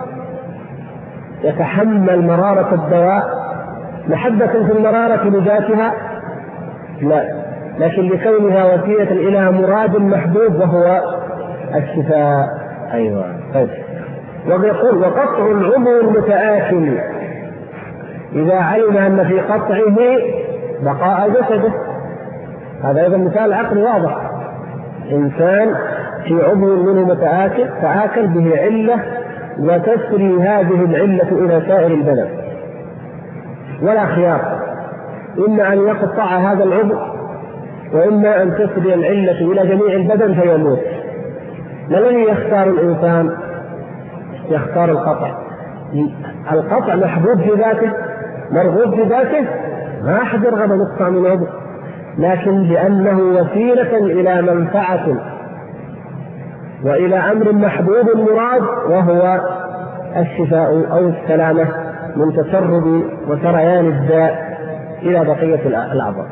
Speaker 3: يتحمل مرارة الدواء محبة في المرارة لذاتها لا، لكن لكونها وسيلة إلى مراد محبوب وهو الشفاء. أيوة طيب. ويقول وقطع العضو المتآكل إذا علم أن في قطعه بقاء جسده. هذا أيضا مثال عقلي واضح، إنسان في عضو منه متآكل فآكل به علة وتسري هذه العلة إلى سائر البدن ولا خيار، إما أن يقطع هذا العضو وإما أن تسري العلة إلى جميع البدن فيموت. ما الذي يختار الإنسان؟ يختار القطع. القطع محبوب في ذاته مرغوب في ذاته، ما أحد يرغب أن يقطع من عضو، لكن لأنه وسيلة إلى منفعة وإلى أمر محبوب مراد وهو الشفاء أو السلامة من تسرب وسريان الداء إلى بقية الأعضاء.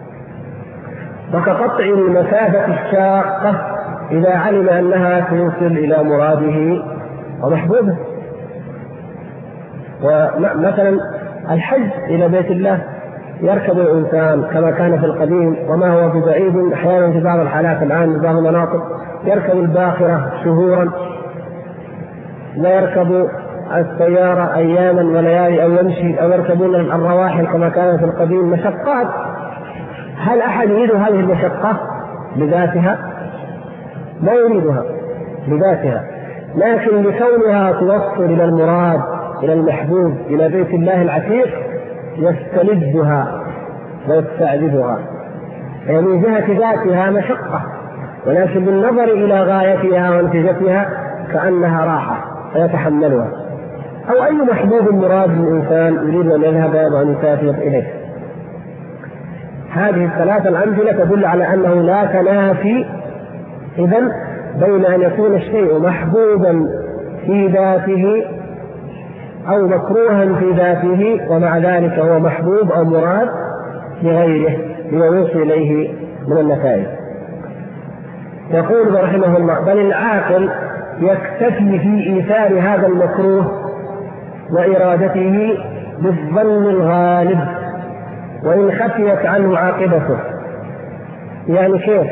Speaker 3: وكقطع المسافة الشاقة إذا علم أنها توصل إلى مراده ومحبوبه. ومثلا الحج إلى بيت الله يركب الإنسان كما كان في القديم، وما هو ببعيد أحيانا في بعض الحالات الآن في بعض المناطق يركب الباخرة شهورا، لا يركب السيارة أياما وليالي أو يمشي أو يركبون الرواحل كما كان في القديم. مشقات، هل أحد يريد هذه المشقة بذاتها؟ لا يريدها بذاتها، لكن لكونها توصل إلى المراد، إلى المحبوب، إلى بيت الله العتيق، يستلذها ويستعذبها. يعني من جهة ذاتها مشقة، ولكن بالنظر إلى غايتها ونتيجتها كأنها راحة فيتحملها. أو أي محبوب مراد الإنسان يريد أن يذهب وأن يسافر إليه. هذه الثلاثة الأمثلة تدل على أنه لا تنافي إذن بين أن يكون الشيء محبوبا في ذاته أو مكروها في ذاته ومع ذلك هو محبوب أو مراد لغيره لما يوصل إليه من النتائج. يقول رحمه الله: بل العاقل يكتفي في إيثار هذا المكروه وإرادته بالظن الغالب وإن خفيت عنه عاقبته. يعني كيف؟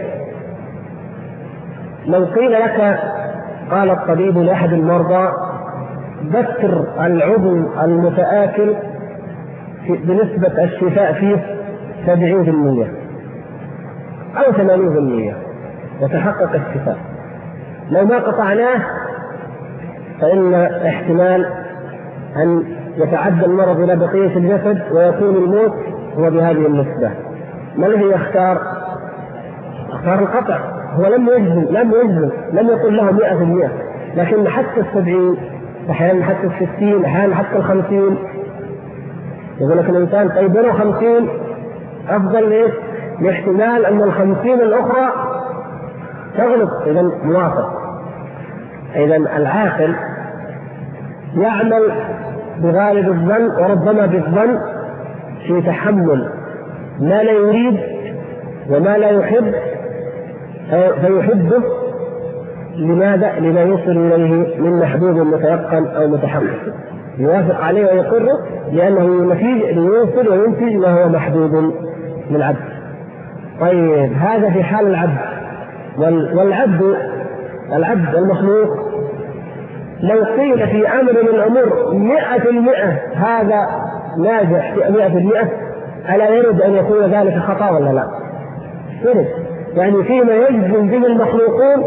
Speaker 3: لو قيل لك، قال الطبيب لأحد المرضى: ذكر العضو المتآكل بنسبة الشفاء فيه 70% أو 80% وتحقق الشفاء، لو ما قطعناه فإن احتمال أن يتعدى المرض إلى بقية الجسد ويكون الموت هو بهذه النسبة. ما الذي يختار؟ اختار القطع. هو لم يجزم، لم يقل له 100%، لكن حتى 70، أحيانا حتى 60، أحيانا حتى 50. يقول لك الإنسان طيب 50 أفضل ليش؟ لاحتمال أن 50 الأخرى تغلب، إذا موافق. إذا العاقل يعمل بغالب الظن وربما بالظن في تحمل ما لا يريد وما لا يحب، فيحبه. لماذا؟ لما يوصل إليه من محبوب متيقن أو متحمل، يوافق عليه ويقره لأنه ليوصل وينتج ما هو محبوب للعبد. طيب هذا في حال العبد. والعبد المخلوق لو قيل في أمر من الأمور 100% هذا ناجح 100%، ألا يرد أن يكون ذلك خطأ ولا لا؟ يرد. يعني فيما يجزم به المخلوقون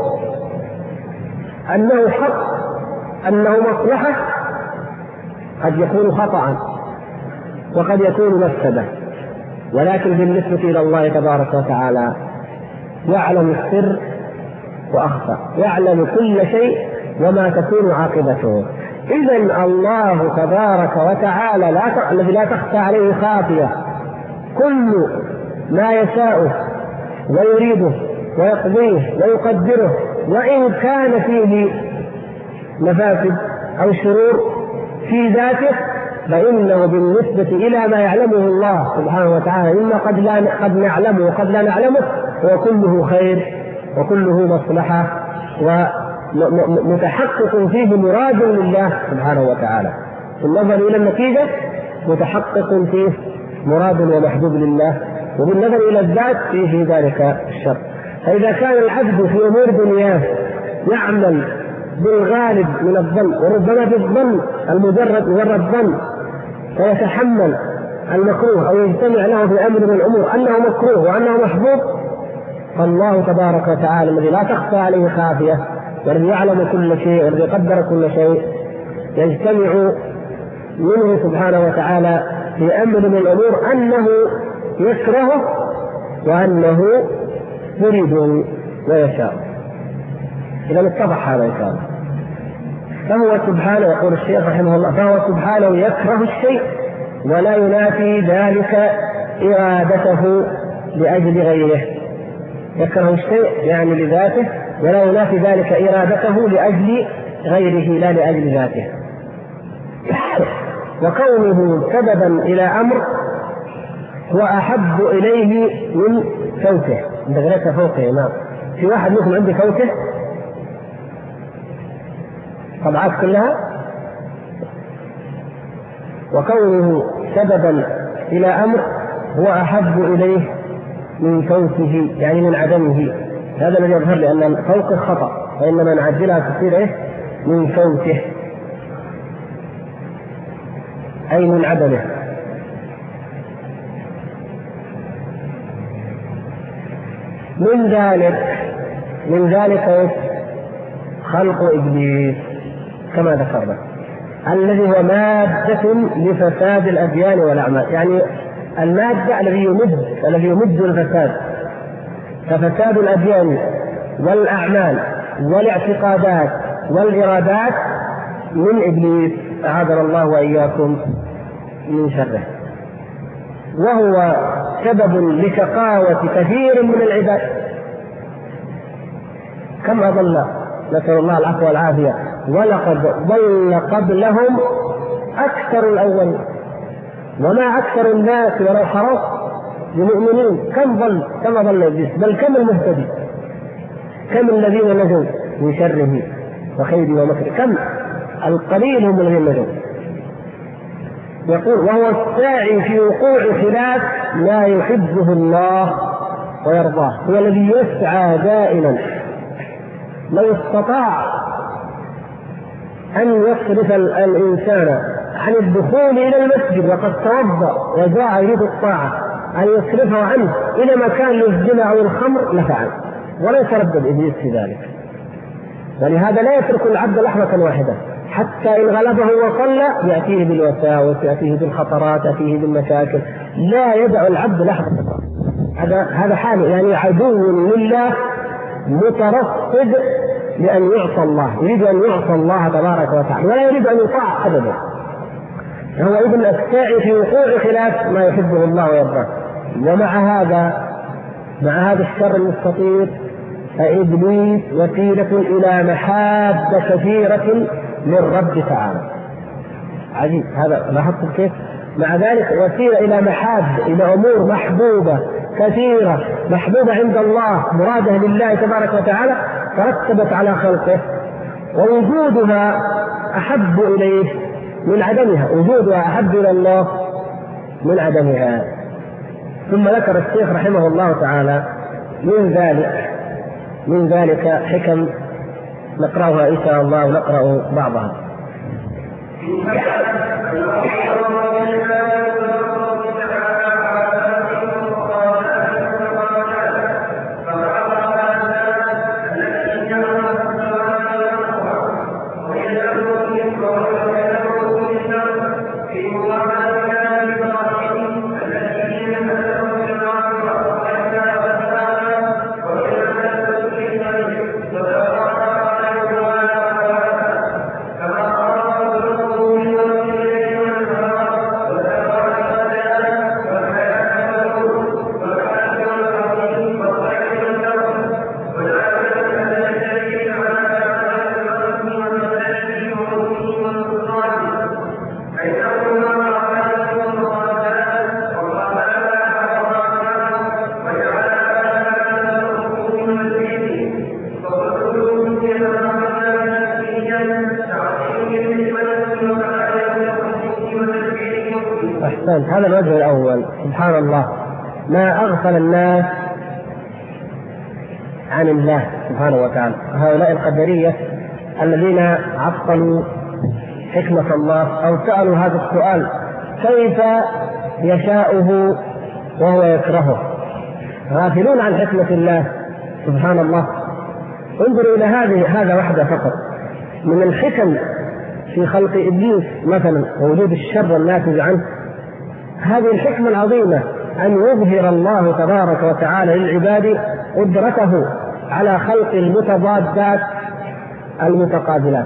Speaker 3: أنه حق، أنه مصلحة، قد يكون خطأ وقد يكون مفسدة. ولكن بالنسبة إلى الله تبارك وتعالى يعلم السر وأخفى، يعلم كل شيء وما تكون عاقبته. إذن الله تبارك وتعالى الذي لا تخفى عليه خافية، كل ما يشاءه ويريده ويقضيه ويقدره، وإن كان فيه مفاسد أو شرور في ذاته، فإنه بالنسبة إلى ما يعلمه الله سبحانه وتعالى إما قد نعلمه وقد لا نعلمه، هو كله خير وكله مصلحة ومتحقق فيه مراد لله سبحانه وتعالى. بالنظر إلى النتيجة متحقق فيه مراد ومحبوب لله، وبالنظر إلى الذات فيه ذلك الشر. فإذا كان العبد في أمور دنياه يعمل بالغالب من الظن وربما بالظن المجرد ظن، فيتحمل المكروه أو يجتمع له في أمر من الأمور أنه مكروه وأنه محبوب، فالله تبارك وتعالى الذي لا تخفى عليه خافية والذي يعلم كل شيء والذي قدر كل شيء يجتمع منه سبحانه وتعالى في أمر من الأمور أنه يكرهه وأنه يريد ويشاء. إذا اتضح هذا إن شاء الله. فهو سبحانه، يقول الشيخ رحمه الله، فهو سبحانه يكره الشيء ولا ينافي ذلك إرادته لأجل غيره. يكره الشيء يعني لذاته، ولا ينافي ذلك إرادته لأجل غيره لا لأجل ذاته. وكونه سببا إلى أمر هو أحب إليه من فوته. دغرته فوته. نعم. في واحد منكم عنده فوته طبعات كلها وكونه سببا إلى أمر هو أحب إليه من فوته، يعني من عدمه. هذا الذي يظهر لأن فوقه خطأ، وإنما نعدلها تصير من فوته أي من عدمه. من ذلك خلق إبليس كما ذكرنا، الذي هو مادة لفساد الأديان والأعمال، يعني المادة الذي يمد الفساد، ففساد الأديان والأعمال والاعتقادات والإرادات من إبليس، أعاذنا الله وإياكم من شره، وهو سبب لشقاوة كثير من العباد. كم أضل، نسأل الله العفو والعافية، ولقد ضل قبلهم أكثر الأولين، وما أكثر الناس ولو حرصت بمؤمنين. كم ضل إبليس، بل كم المهتدي، كم الذين نجوا من شره وخيره ومكره، كم القليل هم الذين نجوا. يقول وهو الساعي في وقوع خلاف ما يحبه الله ويرضاه، هو الذي يسعى دائما. لو استطاع أن يصرف الإنسان عن الدخول إلى المسجد وقد توضأ وجاء يريد الطاعة أن يصرفه عنه إلى مكان للزنا أو الخمر لفعل، ولا يتردد إبليس في ذلك. ولهذا لا يترك العبد لحظة واحدة، حتى إن غلبه وصلى يأتيه بالوساوس، يأتيه بالخطرات، يأتيه بالمشاكل، لا يدع العبد لحظة. هذا حاله، يعني عدو لله مترصد لأن يعصى الله، يريد أن يعصى الله تبارك وتعالى ولا يريد أن يطاع أبدا. هو ابن الساعي في وقوع خلاف ما يحبه الله ويرضاه. ومع هذا الشر المستطير فإبليس وسيلة إلى محاب كثيرة من رب تعالى. عجيب هذا، لاحظتم كيف؟ مع ذلك وسيلة إلى محاب، إلى أمور محبوبة كثيرة، محبوبة عند الله، مرادة لله تبارك وتعالى، ترتبت على خلقه، ووجودها أحب إليه من عدمها، وجودها أحب إلى الله من عدمها. ثم ذكر الشيخ رحمه الله تعالى من ذلك حكم نقرأها إن شاء الله، ونقرأ بعضها. هذا الوجه الأول. سبحان الله، ما أغفل الناس عن الله سبحانه وتعالى. هؤلاء القدرية الذين عطلوا حكمة الله أو سألوا هذا السؤال: كيف يشاؤه وهو يكرهه؟ غافلون عن حكمة الله سبحان الله. انظروا إلى هذا وحده فقط من الحكم في خلق إبليس مثلا ووجود الشر الناتج عنه. هذه الحكمة العظيمة أن يظهر الله تبارك وتعالى للعباد قدرته على خلق المتضادات المتقابلات.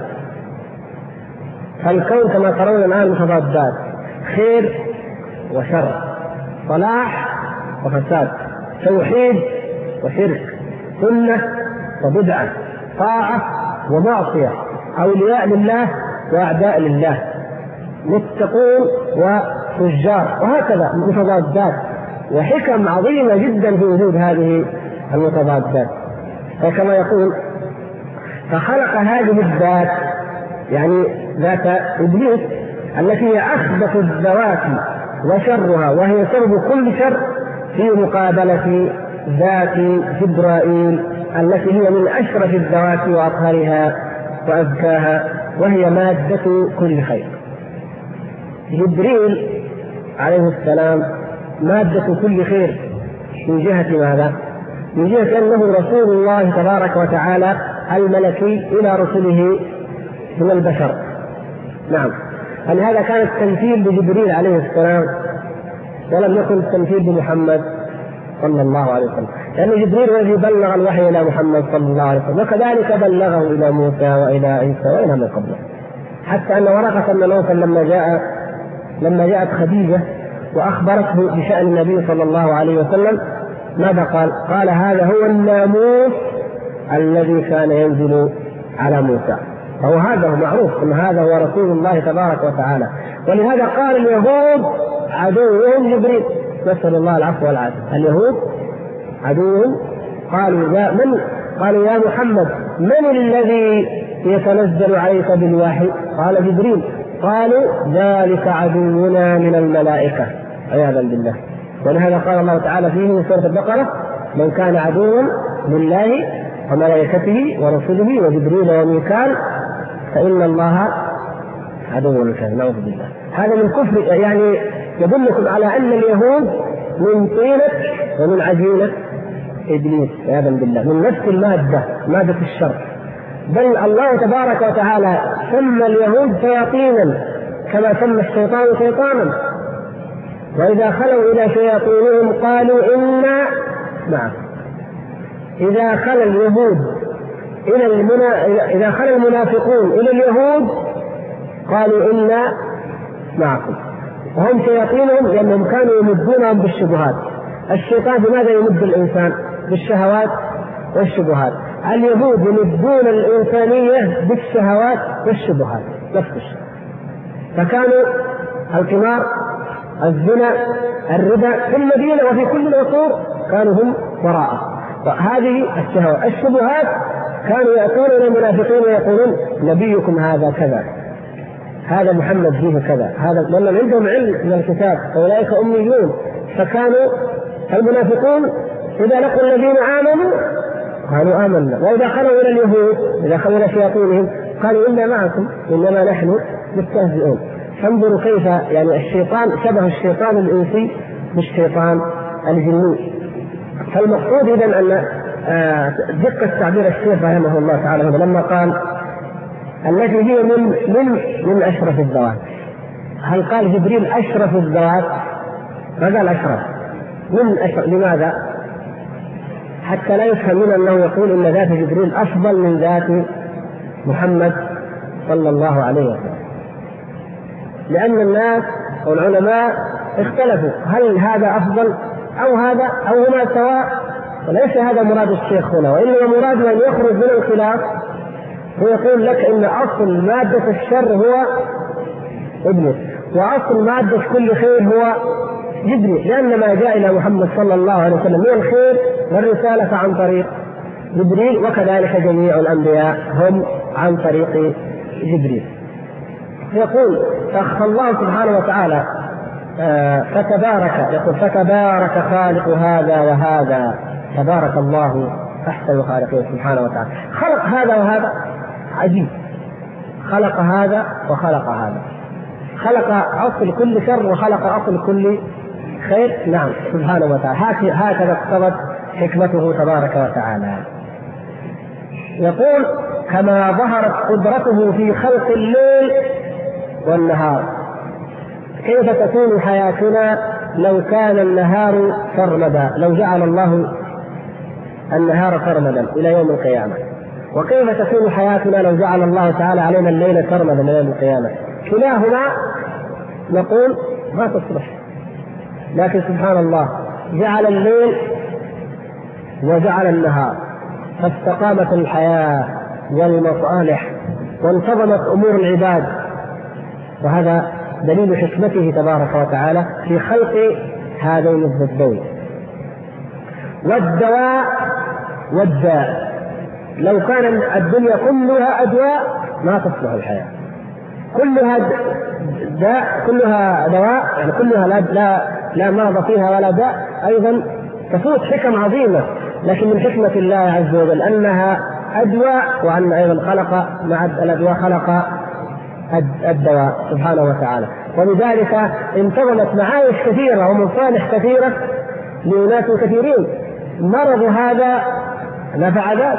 Speaker 3: فالكون كما ترون الآن متضادات، خير وشر، صلاح وفساد، توحيد وشرك، سنة وبدعة، طاعة ومعصية، أولياء لله وأعداء لله، متقون وفجار، وهكذا متضادات. وحكم عظيمة جدا في وجود هذه المتضادات. فكما يقول: فخلق هذه الذات، يعني ذات إبليس التي هي أخبث الذوات وشرها وهي سبب كل شر، في مقابلة ذات جبرائيل التي هي من أشرف الذوات وأطهرها وأزكاها، وهي مادة كل خير. جبريل عليه السلام مادة كل خير من جهة ماذا؟ من جهة أنه رسول الله تبارك وتعالى الملكي إلى رسله من البشر. نعم، فلهذا كان التمثيل بجبريل عليه السلام ولم يكن التمثيل بمحمد صلى الله عليه وسلم، لأن جبريل هو الذي بلغ الوحي إلى محمد صلى الله عليه وسلم، وكذلك بلغه إلى موسى وإلى عيسى وإلى من قبله. حتى أن ورقة بن نوفل لما جاءت خديجة وأخبرته بشأن النبي صلى الله عليه وسلم ماذا قال؟ قال: هذا هو الناموس الذي كان ينزل على موسى. فهو هذا هو معروف أن هذا هو رسول الله تبارك وتعالى. ولهذا قال اليهود عدوهم جبريل، نسأل الله العفو والعافية. اليهود عدوهم، قالوا يا محمد من الذي يتنزل عليك بالوحي؟ قال جبريل. قالوا ذلك عدونا من الملائكة عياذا بالله. ولهذا قال الله تعالى فيه من سورة البقرة: من كان عدوا لله وملائكته ورسله وجبريل وميكال فإن الله عدو للكافرين. نعوذ بالله. هذا من كفر، يعني يدلكم على أن اليهود من طينة ومن عجينة إبليس عياذا بالله، من نفس المادة، مادة الشر. بل الله تبارك وتعالى سمى اليهود شياطينا كما سمى الشيطان شيطانا، وإذا خلوا إلى شياطينهم قالوا إنا معكم. إذا خلى اليهود إذا خلى المنافقون إلى اليهود قالوا إنا معكم، وهم شياطينهم لأنهم كانوا يمدونهم بالشبهات. الشيطان بماذا يمد الإنسان؟ بالشهوات والشبهات. اليهود يمدون الإنسانية بالشهوات والشبهات نفس الشيء. فكانوا القمار، الزنا، الربا في المدينة وفي كل العصور كانوا هم وراءه. وهذه الشبهات كانوا يأتون إلى المنافقين ويقولون نبيكم هذا كذا، هذا محمد فيه كذا، هذا، لأن عندهم علم من الكتاب، أولئك أميون. فكانوا المنافقون إذا لقوا الذين آمنوا قالوا آمنا، وإذا خلوا إلى اليهود، إذا خلوا إلى شياطينهم قالوا إنا معكم إنما نحن مستهزئون. فانظروا كيف يعني الشيطان شبه الشيطان الإنسي بالشيطان الجني. فالمقصود إذن أن دقة تعبير الشيخ رحمه الله تعالى لما قال التي هي من أشرف الذوات. هل قال جبريل أشرف الذوات؟ ما قال أشرف، من أشرف. لماذا؟ حتى لا يفهم من أنه يقول إن ذات جبريل أفضل من ذات محمد صلى الله عليه وسلم، لأن الناس والعلماء اختلفوا هل هذا أفضل أو هذا أو هما سواء. وليس هذا مراد الشيخ هنا، وإنما مراد أن يخرج من الخلاف ويقول لك إن أصل مادة الشر هو إبليس، وأصل مادة كل خير هو جبريل، لأن ما جاء إلى محمد صلى الله عليه وسلم من الخير والرسالة عن طريق جبريل، وكذلك جميع الأنبياء هم عن طريق جبريل. يقول الله سبحانه وتعالى فتبارك خالق هذا وهذا، تبارك الله أحسن خالقين سبحانه وتعالى. خلق هذا وهذا عجيب، خلق هذا وخلق هذا، خلق أصل كل شر وخلق أصل كل خير. نعم سبحانه وتعالى، هكذا اقتضت حكمته تبارك وتعالى. يقول كما ظهرت قدرته في خلق الليل والنهار، كيف تكون حياتنا لو كان النهار سرمدا، لو جعل الله النهار سرمدا إلى يوم القيامة، وكيف تكون حياتنا لو جعل الله تعالى علينا الليل سرمدا إلى يوم القيامة. كلاهما نقول ما تصلح، لكن سبحان الله جعل الليل وجعل النهار، فاستقامت الحياة والمصالح وانتظمت أمور العباد، وهذا دليل حكمته تبارك وتعالى في خلق هذين الضدين. والدواء والداء، لو كان الدنيا كلها أدواء ما تصلح الحياة، كلها داء كلها دواء، يعني كلها لا مرض فيها ولا داء، أيضا تفوت حكم عظيمة. لكن من حكمة الله عز وجل أنها أدواء، وأن أيضا خلق مع الأدواء خلق الدواء سبحانه وتعالى. ولذلك انتظمت معايش كثيرة ومصالح كثيرة لأناس كثيرين. مرض هذا نفع ذاك،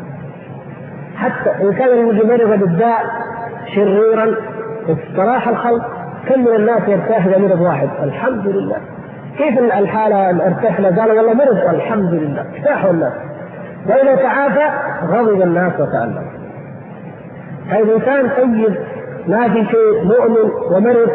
Speaker 3: حتى إن كان المرض بالداء شريرا استراح الخلق. كم من الناس يرتاح إذا مرض واحد؟ الحمد لله. كيف الحالة ارتاح له؟ قالوا والله مرض، الحمد لله، ارتاحوا الناس. وإذا تعافى غضب الناس وتألم. هذا إنسان طيب ما في شيء، مؤمن ومرض،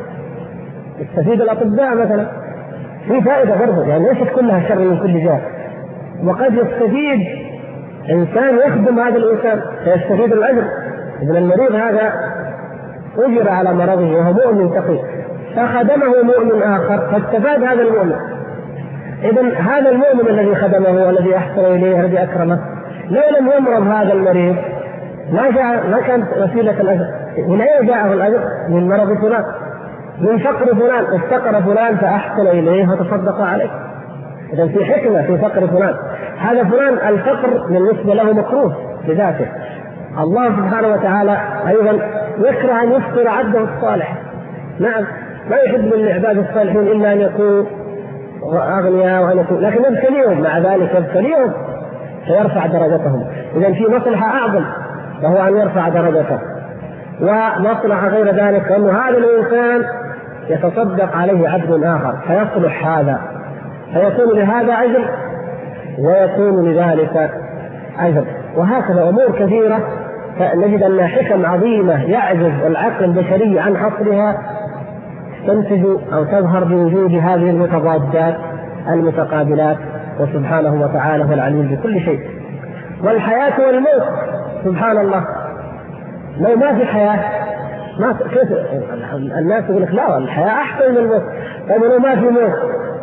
Speaker 3: يستفيد الأطباء مثلا، في فائدة برضه، يعني ليست كلها شر من كل جهة. وقد يستفيد إنسان يخدم هذا الإنسان فيستفيد الأجر. إذن المريض هذا أجر على مرضه وهو مؤمن تقي، فخدمه مؤمن آخر فاستفاد هذا المؤمن. إذن هذا المؤمن الذي خدمه والذي أحسن إليه الذي أكرمه، لو لم يمرض هذا المريض ما كانت وسيلة الأجر. من أين جاءه الأجر؟ من مرض فلان، من فقر فلان، افتقر فلان فأحسن إليه وتصدق عليه. إذن في حكمة في فقر فلان. هذا فلان الفقر بالنسبة له مكروه بذاته. الله سبحانه وتعالى أيضا يكره أن يفطر عبده الصالح. نعم، ما يحب من العباد الصالحين إلا أن يكونوا أغنياء وأن يكونوا، لكن يبتليهم، مع ذلك يبتليهم فيرفع درجتهم. إذن في مصلحة أعظم وهو أن يرفع درجته، ومصلحة غير ذلك أن هذا الإنسان يتصدق عليه عبد آخر فيصلح هذا، فيكون لهذا أجر ويكون لذلك أجر. وهكذا أمور كثيرة نجد أنها حكم عظيمة يعجز العقل البشري عن حصرها، تنتج أو تظهر بوجود هذه المتضادات المتقابلات. وسبحانه وتعالى هو العليم بكل شيء. والحياة والموت سبحان الله، لو ما في حياة ما كيف الناس يقول لك لا الحياة أحسن من الموت. طيب لو ما في موت،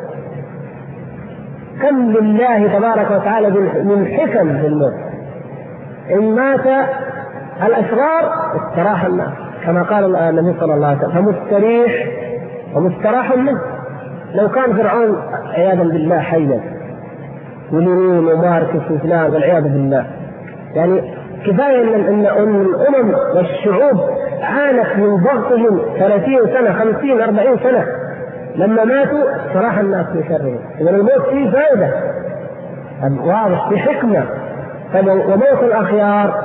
Speaker 3: كم لله تبارك وتعالى من حكم في الموت. إن مات الأشرار استراح الناس كما قال النبي صلى الله عليه وسلم، فمستريح ومستراح منه. لو كان فرعون عياذا بالله حيا ولينين وماركس وفلان والعياذ بالله، يعني كفاية أن الأمم والشعوب عانت من ضغطهم 30 سنة 50 40 سنة، لما ماتوا صراح الناس في شرهم. إذن الموت فيه فائدة واضح، في حكمة. وموت الأخيار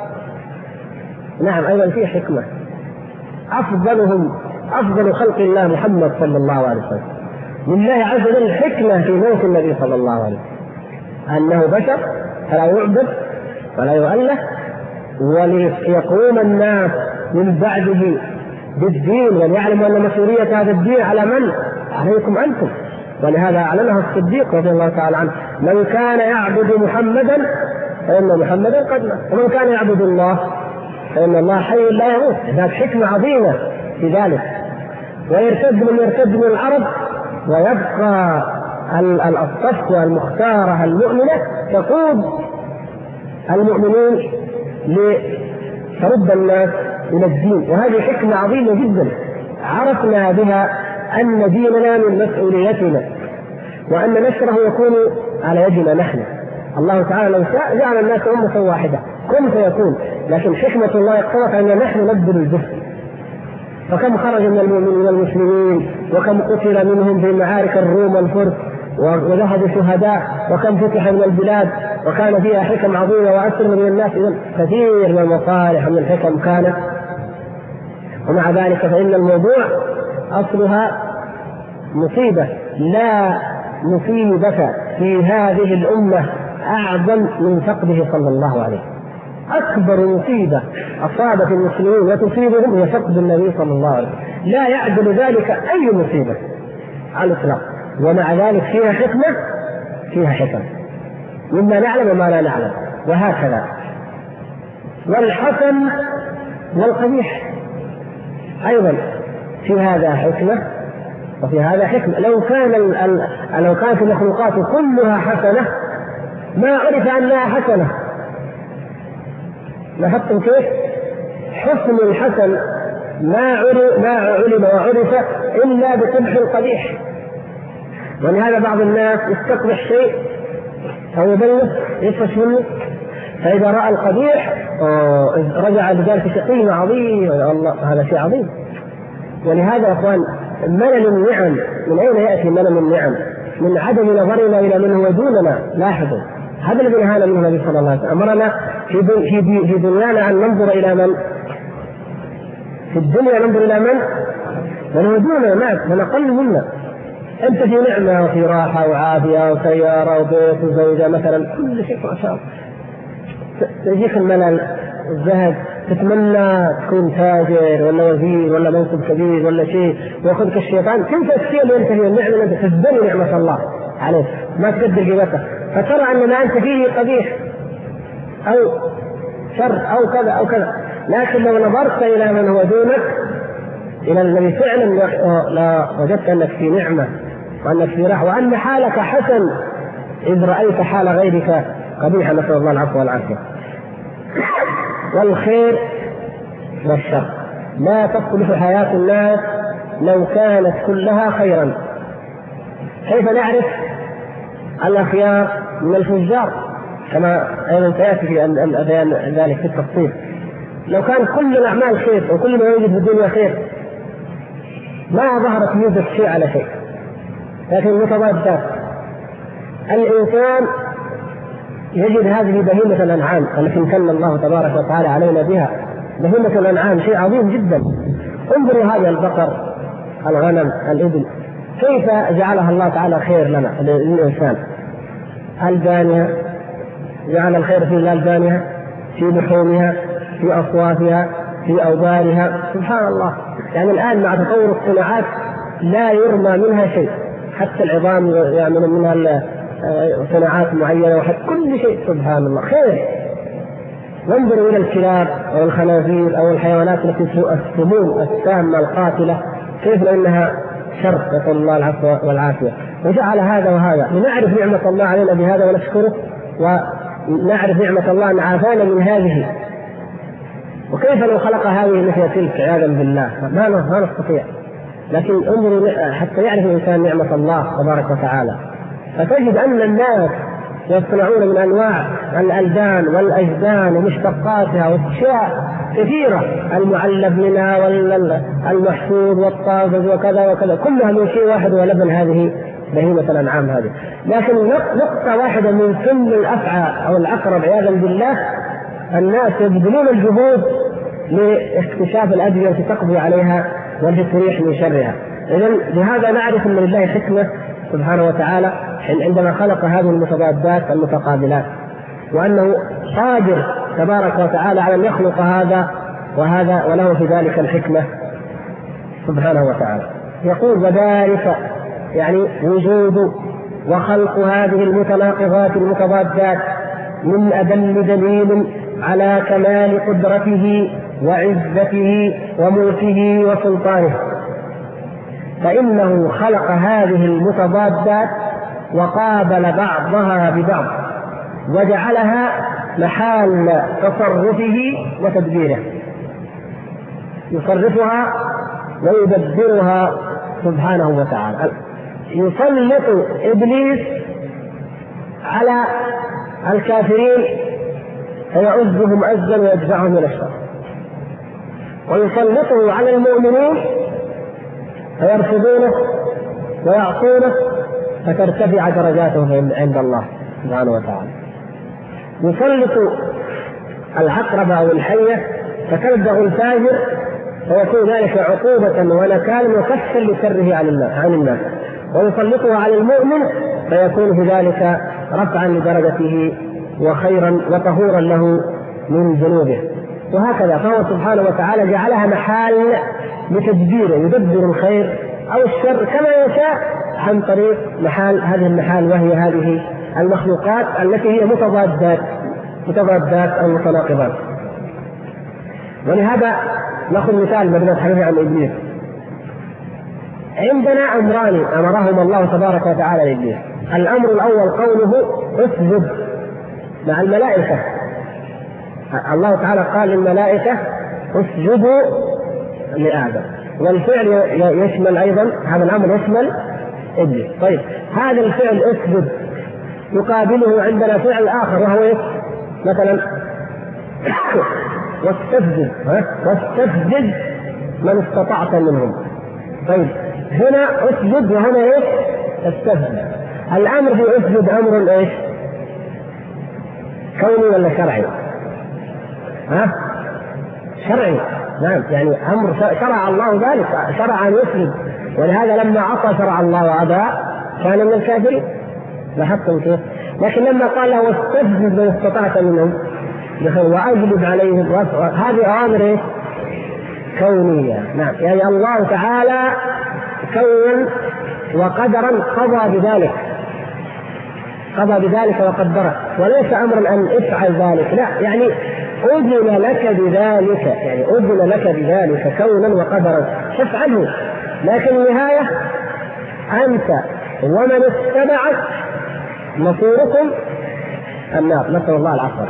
Speaker 3: نعم أيضا فيه حكمة. أفضل خلق الله محمد صلى الله عليه وسلم، لله عز وجل حكمة في موت النبي صلى الله عليه وسلم، أنه بشر فلا يعبد ولا يؤله، وليقوم الناس من بعده بالدين، وليعلموا أن مسؤولية هذا الدين على من؟ عليكم أنتم. ولهذا أعلنه الصديق رضي الله تعالى عنه: من كان يعبد محمدا فإن محمدا قد مات، ومن كان يعبد الله فإن الله حي لا يموت. ذات حكمة عظيمة في ذلك. ويرتد من العرب ويبقى الصفوة المختارة المؤمنة تقود المؤمنين لترد الناس إلى الدين. وهذه حكمة عظيمة جدا عرفنا بها أن ديننا من مسؤوليتنا، وأن نشره يكون على يدنا نحن. الله تعالى لو شاء جعل الناس أمة واحدة كن فيكون، لكن حكمة الله اقتضت أن نحن نبذل الجهد. فكم خرج من المؤمنين والمسلمين، وكم قتل منهم في معارك الروم والفرس وذهبوا شهداء، وكم فتح من البلاد وكان فيها حكم عظيمة وأسر من الناس. إذن كثير من المصالح ومن الحكم كانت. ومع ذلك فإن الموضوع أصلها مصيبة. لا مصيبة في هذه الأمة أعظم من فقده صلى الله عليه وسلم. أكبر مصيبة أصابت المسلمين وتصيبهم هي فقد النبي صلى الله عليه وسلم، لا يعدل ذلك أي مصيبة على الإطلاق. ومع ذلك فيها حكمة، فيها حكم مما نعلم وما لا نعلم، وهكذا. والحسن والقبيح أيضا في هذا حكمة وفي هذا حكمة. لو كانت المخلوقات كلها حسنة ما عرف أنها حسنة. لاحظتم كيف؟ حسن الحسن ما علم وعرف إلا بقبح القبيح. ولهذا بعض الناس يستقبح شيء أو يبلغ يفش منه، فإذا رأى القبيح رجع بذلك قيمة عظيمة، الله هذا شيء عظيم. ولهذا يا أخوان ملل النعم، من أين يأتي ملل النعم؟ من عدم نظرنا إلى من هو دوننا. لاحظوا هذا الذي نهانا منه النبي صلى الله عليه وسلم، أمرنا في دنيانا أن ننظر إلى من في الدنيا، ننظر إلى من هو دوننا، من أقل منا. أنت في نعمة وفي راحة وعافية وسيارة وبيت وزوجة مثلا، كل شيء ما شاء الله، تجيك الملل الزهد، تتمنى تكون تاجر ولا وزير ولا منصب كبير ولا شيء، ويأخذك الشيطان تنسى الشيء اللي أنت فيه، النعمة اللي أنت تزدري نعمة الله عليك، ما تقدر قيمتها، فترى أن ما أنت فيه قبيح أو شر أو كذا أو كذا. لكن لو نظرت إلى من هو دونك، إلى الذي فعلا لا وجدت أنك في نعمة وأنك في راحة وأن حالك حسن إذ رأيت حال غيرك قبيحة، نسأل الله العفو والعافية. والخير والشر لا تصلح حياة الناس لو كانت كلها خيرا. كيف نعرف الأخيار من الفجار؟ كما أيضا سيأتي في بيان ذلك في التفصيل. لو كان كل الأعمال خير وكل ما يوجد في الدنيا خير ما ظهرت يوجد شيء على شيء. لكن متضادات، الإنسان يجد هذه بهيمة الأنعام التي امتن الله تبارك وتعالى علينا بها، بهيمة الأنعام شيء عظيم جدا. انظروا هذا البقر، الغنم، الإبل، كيف جعلها الله تعالى خير لنا للإنسان. البانية جعل الخير في الألبانها، في لحومها، في أصوافها، في أوبارها، سبحان الله. يعني الآن مع تطور الصناعات لا يرمى منها شيء، حتى العظام يعملون منها صناعات معينة، وحتى كل شيء سبحان الله خير. وانظروا إلى الكلاب أو الخنازير أو الحيوانات التي السموم السامة القاتلة، كيف لأنها شر، نسأل الله العفو والعافية. وجعل هذا وهذا لنعرف نعمة الله علينا بهذا ونشكره، ونعرف نعمة الله أن عافانا من هذه. وكيف لو خلق هذه مثل تلك عياذا بالله؟ ما نستطيع. لكن انظروا حتى يعرف الإنسان نعمة الله تبارك وتعالى، فتجد أن الناس يصنعون من أنواع الألبان والأجدان ومشتقاتها وأشياء كثيرة، المعلب منها والمحسود والطازج وكذا وكذا، كلها من شيء واحد ولبن هذه بهيمة الأنعام هذه. لكن نقطة واحدة من سم الأفعى أو العقرب عياذا بالله، الناس يبذلون الجهود لاكتشاف الأدوية التي تقضي عليها والتي من شرها. إذن بهذا نعرف أن لله حكمة سبحانه وتعالى عندما خلق هذه المتضادات المتقابلات، وأنه قادر تبارك وتعالى على أن يخلق هذا وهذا، وله في ذلك الحكمة سبحانه وتعالى. يقول وذلك يعني وجود وخلق هذه المتناقضات المتضادات من أدل دليل على كمال قدرته وعزته وملكه وسلطانه، فإنه خلق هذه المتضادات وقابل بعضها ببعض وجعلها محل تصرفه وتدبيره، يصرفها ويدبرها سبحانه وتعالى. يسلط إبليس على الكافرين فيعزهم عزا ويدفعهم إلى الشر، ويسلطه على المؤمنين فيرفضونه ويعصونه فترتفع درجاتهم عند الله سبحانه وتعالى. يسلط العقرب أو الحية فتلدغ الفاجر فيكون ذلك عقوبة ونكالا وكفا لشره عن الناس، ويسلطه على المؤمن فيكون في ذلك رفعا لدرجته وخيرا وطهورا له من ذنوبه. وهكذا فهو سبحانه وتعالى جعلها محال لتدبيره، يدبر الخير أو الشر كما يشاء عن طريق هذه المحال، وهي هذه المخلوقات التي هي متضادات أو متناقضات. ولهذا نأخذ مثال بدنا نتحدث عن إبليس. عندنا أمران أمرهما الله تبارك وتعالى لإبليس. الأمر الأول قوله اسجد مع الملائكة، الله تعالى قال للملائكة اسجدوا لآدم، والفعل يشمل أيضا هذا الأمر يشمل إبليس. طيب هذا الفعل اسجد يقابله عندنا فعل آخر وهو مثلا واستفزز من استطعت منهم. طيب هنا اسجد وهنا استفزز. الأمر في اسجد أمر كوني ولا شرعي؟ شرعي. نعم، يعني أمر شرع الله ذلك، شرع أن يسجد، ولهذا لما عصى شرع الله وأبى كان من الكافرين. لاحظتم كيف؟ لكن لما قال له واستفزز من استطعت منهم وأجلب عليهم، هذه أوامر كونية. نعم، يعني الله تعالى كون وقدرا قضى بذلك وقدره، وليس أمرا أن افعل ذلك، لا، يعني أذن لك بذلك كونا وقدرا فافعله، لكن النهاية أنت ومن اتبعك مصيركم النار، نسأل الله العافية.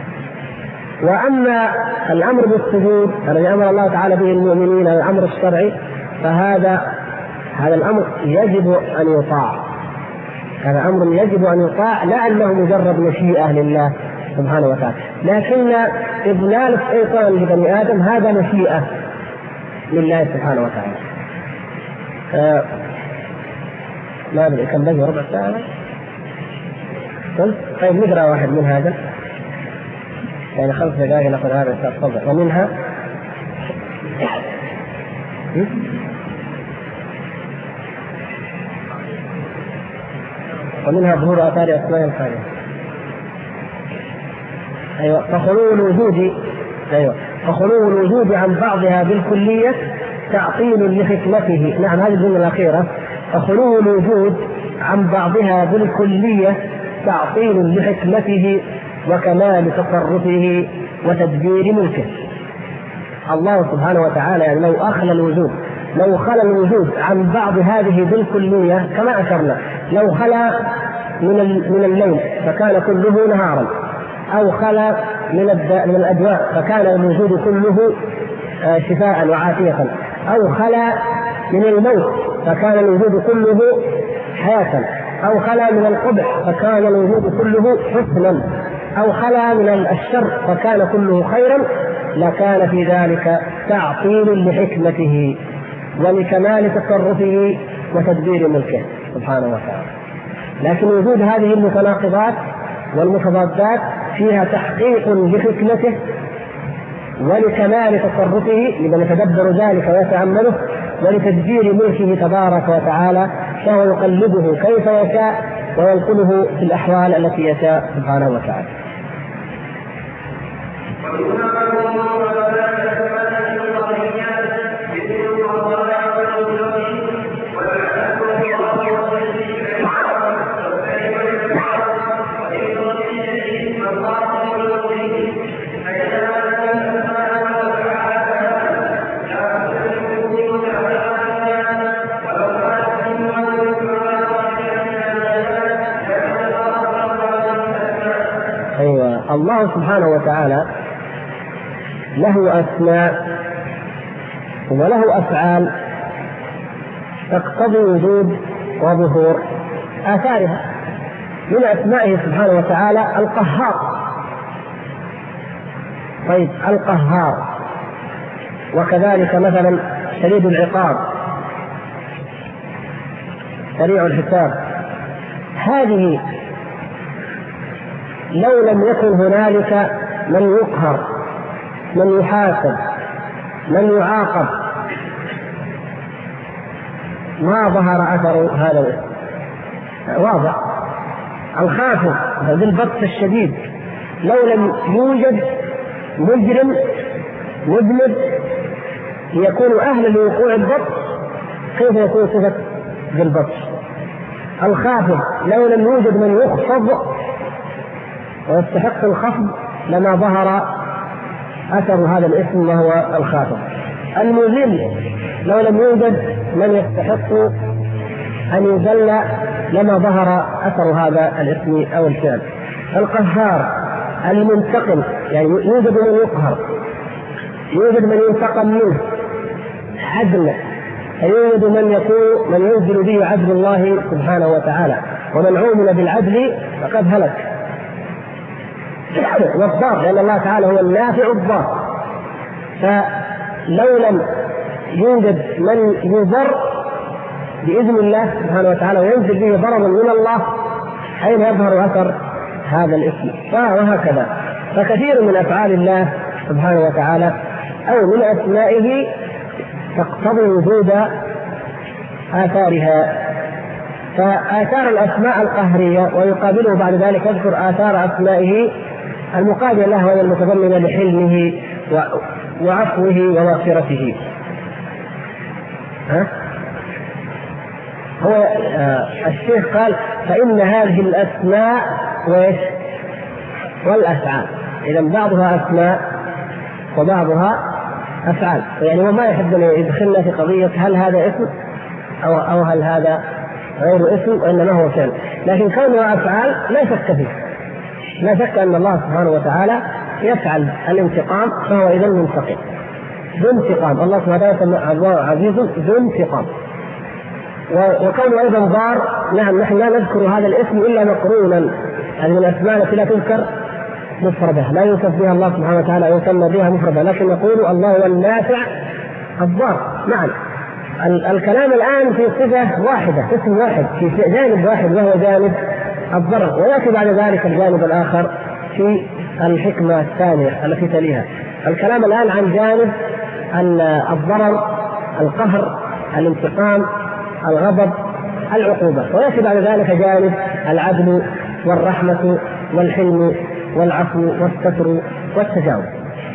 Speaker 3: وأما الأمر بالسجود الذي أمر الله تعالى به المؤمنين، الأمر الشرعي، فهذا الأمر يجب أن يطاع، هذا أمر يجب أن يطاع، لا أنه مجرد مشيئة لله سبحانه وتعالى، لكن إضلال الشيطان لبني آدم هذا مشيئة لله سبحانه وتعالى. ما أدري كم بقي، ربع ساعة. طيب نقرأ واحد من هذا، يعني 5 دقائق نأخذ هذا تفضل. ومنها ظهور آثار أسماء الخالق. أيوة، فخلو الوجود عن بعضها بالكلية تعطيل لحكمته. نعم، هذه الجملة الأخيرة، فخلو الوجود عن بعضها بالكلية تعطيل لحكمته وكمال تصرفه وتدبير ملكه. الله سبحانه وتعالى يعني لو خلى الوجود عن بعض هذه بالكلية كما أشرنا، لو خلى من الليل فكان كله نهارا، أو خلى من الأدواء فكان الوجود كله شفاء وعافية، أو خلى من الموت فكان الوجود كله حياة، أو خلى من القبح فكان الوجود كله حسنا، أو خلى من الشر فكان كله خيرا، لكان في ذلك تعطيل لحكمته ولكمال تصرفه وتدبير ملكه سبحانه وتعالى. لكن وجود هذه المتناقضات والمتضادات فيها تحقيق لحكمته ولكمال تصرفه لمن يتدبر ذلك ويتأمله، ولتدبير ملكه تبارك وتعالى، فهو يقلبه كيف يشاء وينقله في الأحوال التي يشاء سبحانه وتعالى. الله سبحانه وتعالى له أسماء وله أفعال تقتضي وجود وظهور آثارها. من أسمائه سبحانه وتعالى القهار. طيب القهار، وكذلك مثلا شديد العقاب، سريع الحساب. هذه لو لم يكن هنالك من يقهر، من يحاسب، من يعاقب، ما ظهر أثر هذا الاسم. واضح. الخافض بالبطش الشديد، لو لم يوجد مجرم مذنب يكون أهلا لوقوع البطش، كيف يكون صفة بالبطش؟ الخافض لو لم يوجد من يخفض ويستحق الخفض لما ظهر أثر هذا الاسم وهو الخافض. المذل لو لم يوجد من يستحق أن يذل لما ظهر أثر هذا الاسم أو الفعل. القهار المنتقم، يعني يوجد من يقهر، يوجد من ينتقم منه، عدل، فيوجد من ينزل به عدل الله سبحانه وتعالى، ومن عومل بالعدل فقد هلك. والضار، لأن الله تعالى هو النافع الضار، فلو لم يوجد من يضر بإذن الله سبحانه وتعالى وينزل به ضررا من الله، أين يظهر أثر هذا الاسم؟ وهكذا. فكثير من أفعال الله سبحانه وتعالى أو من أسمائه تقتضي وجود آثارها. فآثار الأسماء القهرية، ويقابله بعد ذلك يذكر آثار أسمائه المقابلة له وهي المتضمنة لحلمه وعفوه ومغفرته. هو الشيخ قال فإن هذه الأسماء والأفعال، إذا بعضها أسماء وبعضها أفعال، يعني هو ما يحب أن يدخلنا في قضية هل هذا اسم أو هل هذا غير اسم، وإنما هو فعل. لكن كونها أفعال لا شك فيه، لا شك أن الله سبحانه وتعالى يفعل الانتقام، فهو إذا منتقم ذو انتقام. الله سبحانه وتعالى الله عزيز ذو انتقام. وكونه أيضا ضار، نعم نحن لا نذكر هذا الاسم إلا مقرونا، يعني من الأسماء التي لا تذكر مفردة، لا يوصف بها الله سبحانه وتعالى يسمى بها مفردة، لكن نقول الله هو النافع الضار. نعم الكلام الآن في صفة واحدة، اسم واحد في جانب واحد، وهو جانب الضرر، ويأتي بعد ذلك الجانب الآخر في الحكمة الثانية التي تليها. الكلام الآن عن جانب الضرر، القهر، الانتقام، الغضب، العقوبة، ويأتي بعد ذلك جانب العدل والرحمة والحلم والعفو والستر والتجاوز.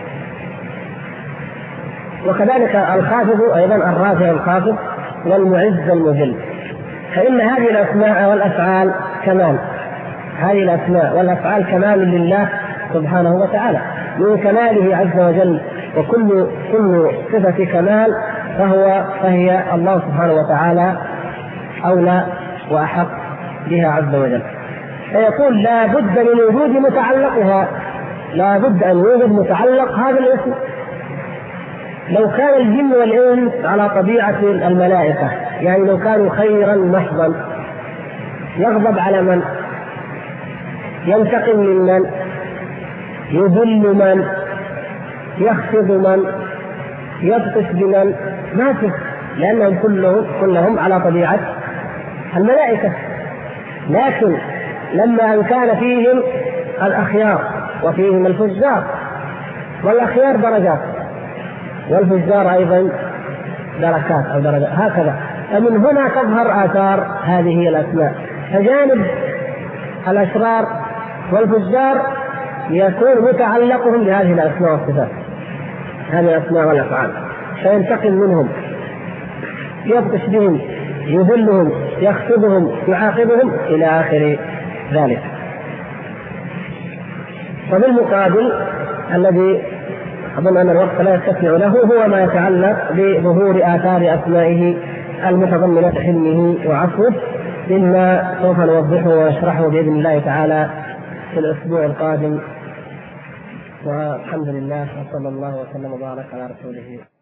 Speaker 3: وكذلك الخافض أيضا، الرافع الخافض والمعز المذل. فإن هذه الأسماء والأفعال كمال، هذه الأسماء والأفعال كمال لله سبحانه وتعالى، من كماله عز وجل، وكل صفة كمال فهي الله سبحانه وتعالى أولى وأحق بها عز وجل. فيقول لا بد من وجود متعلقها، لا بد أن يوجد متعلق هذا الاسم. لو كان الجن والإنس على طبيعة الملائكة، يعني لو كانوا خيرا محضا، يغضب على من؟ ينتقم من؟ يذل من؟ يخفض من؟ يبطش بمن؟ ما فيه، لأنهم كلهم على طبيعة الملائكة. لكن لما أن كان فيهم الأخيار وفيهم الفجار، والأخيار درجات والفجار أيضا دركات أو درجات، هكذا. فمن هنا تظهر آثار هذه الأسماء. فجانب الأشرار والفجار يكون متعلقهم بهذه الأسماء والصفات، هذه الأسماء والأفعال، فينتقم منهم، يبطش بهم، يذلهم، يخفضهم، يعاقبهم إلى آخر ذلك. وبالمقابل الذي أظن أن الوقت لا يستطيع له هو ما يتعلق بظهور آثار أسمائه المتضمنة حلمه وعفوه، مما سوف نوضحه ونشرحه بإذن الله تعالى في الأسبوع القادم. والحمد لله وصلى الله وسلم وبارك على رسوله.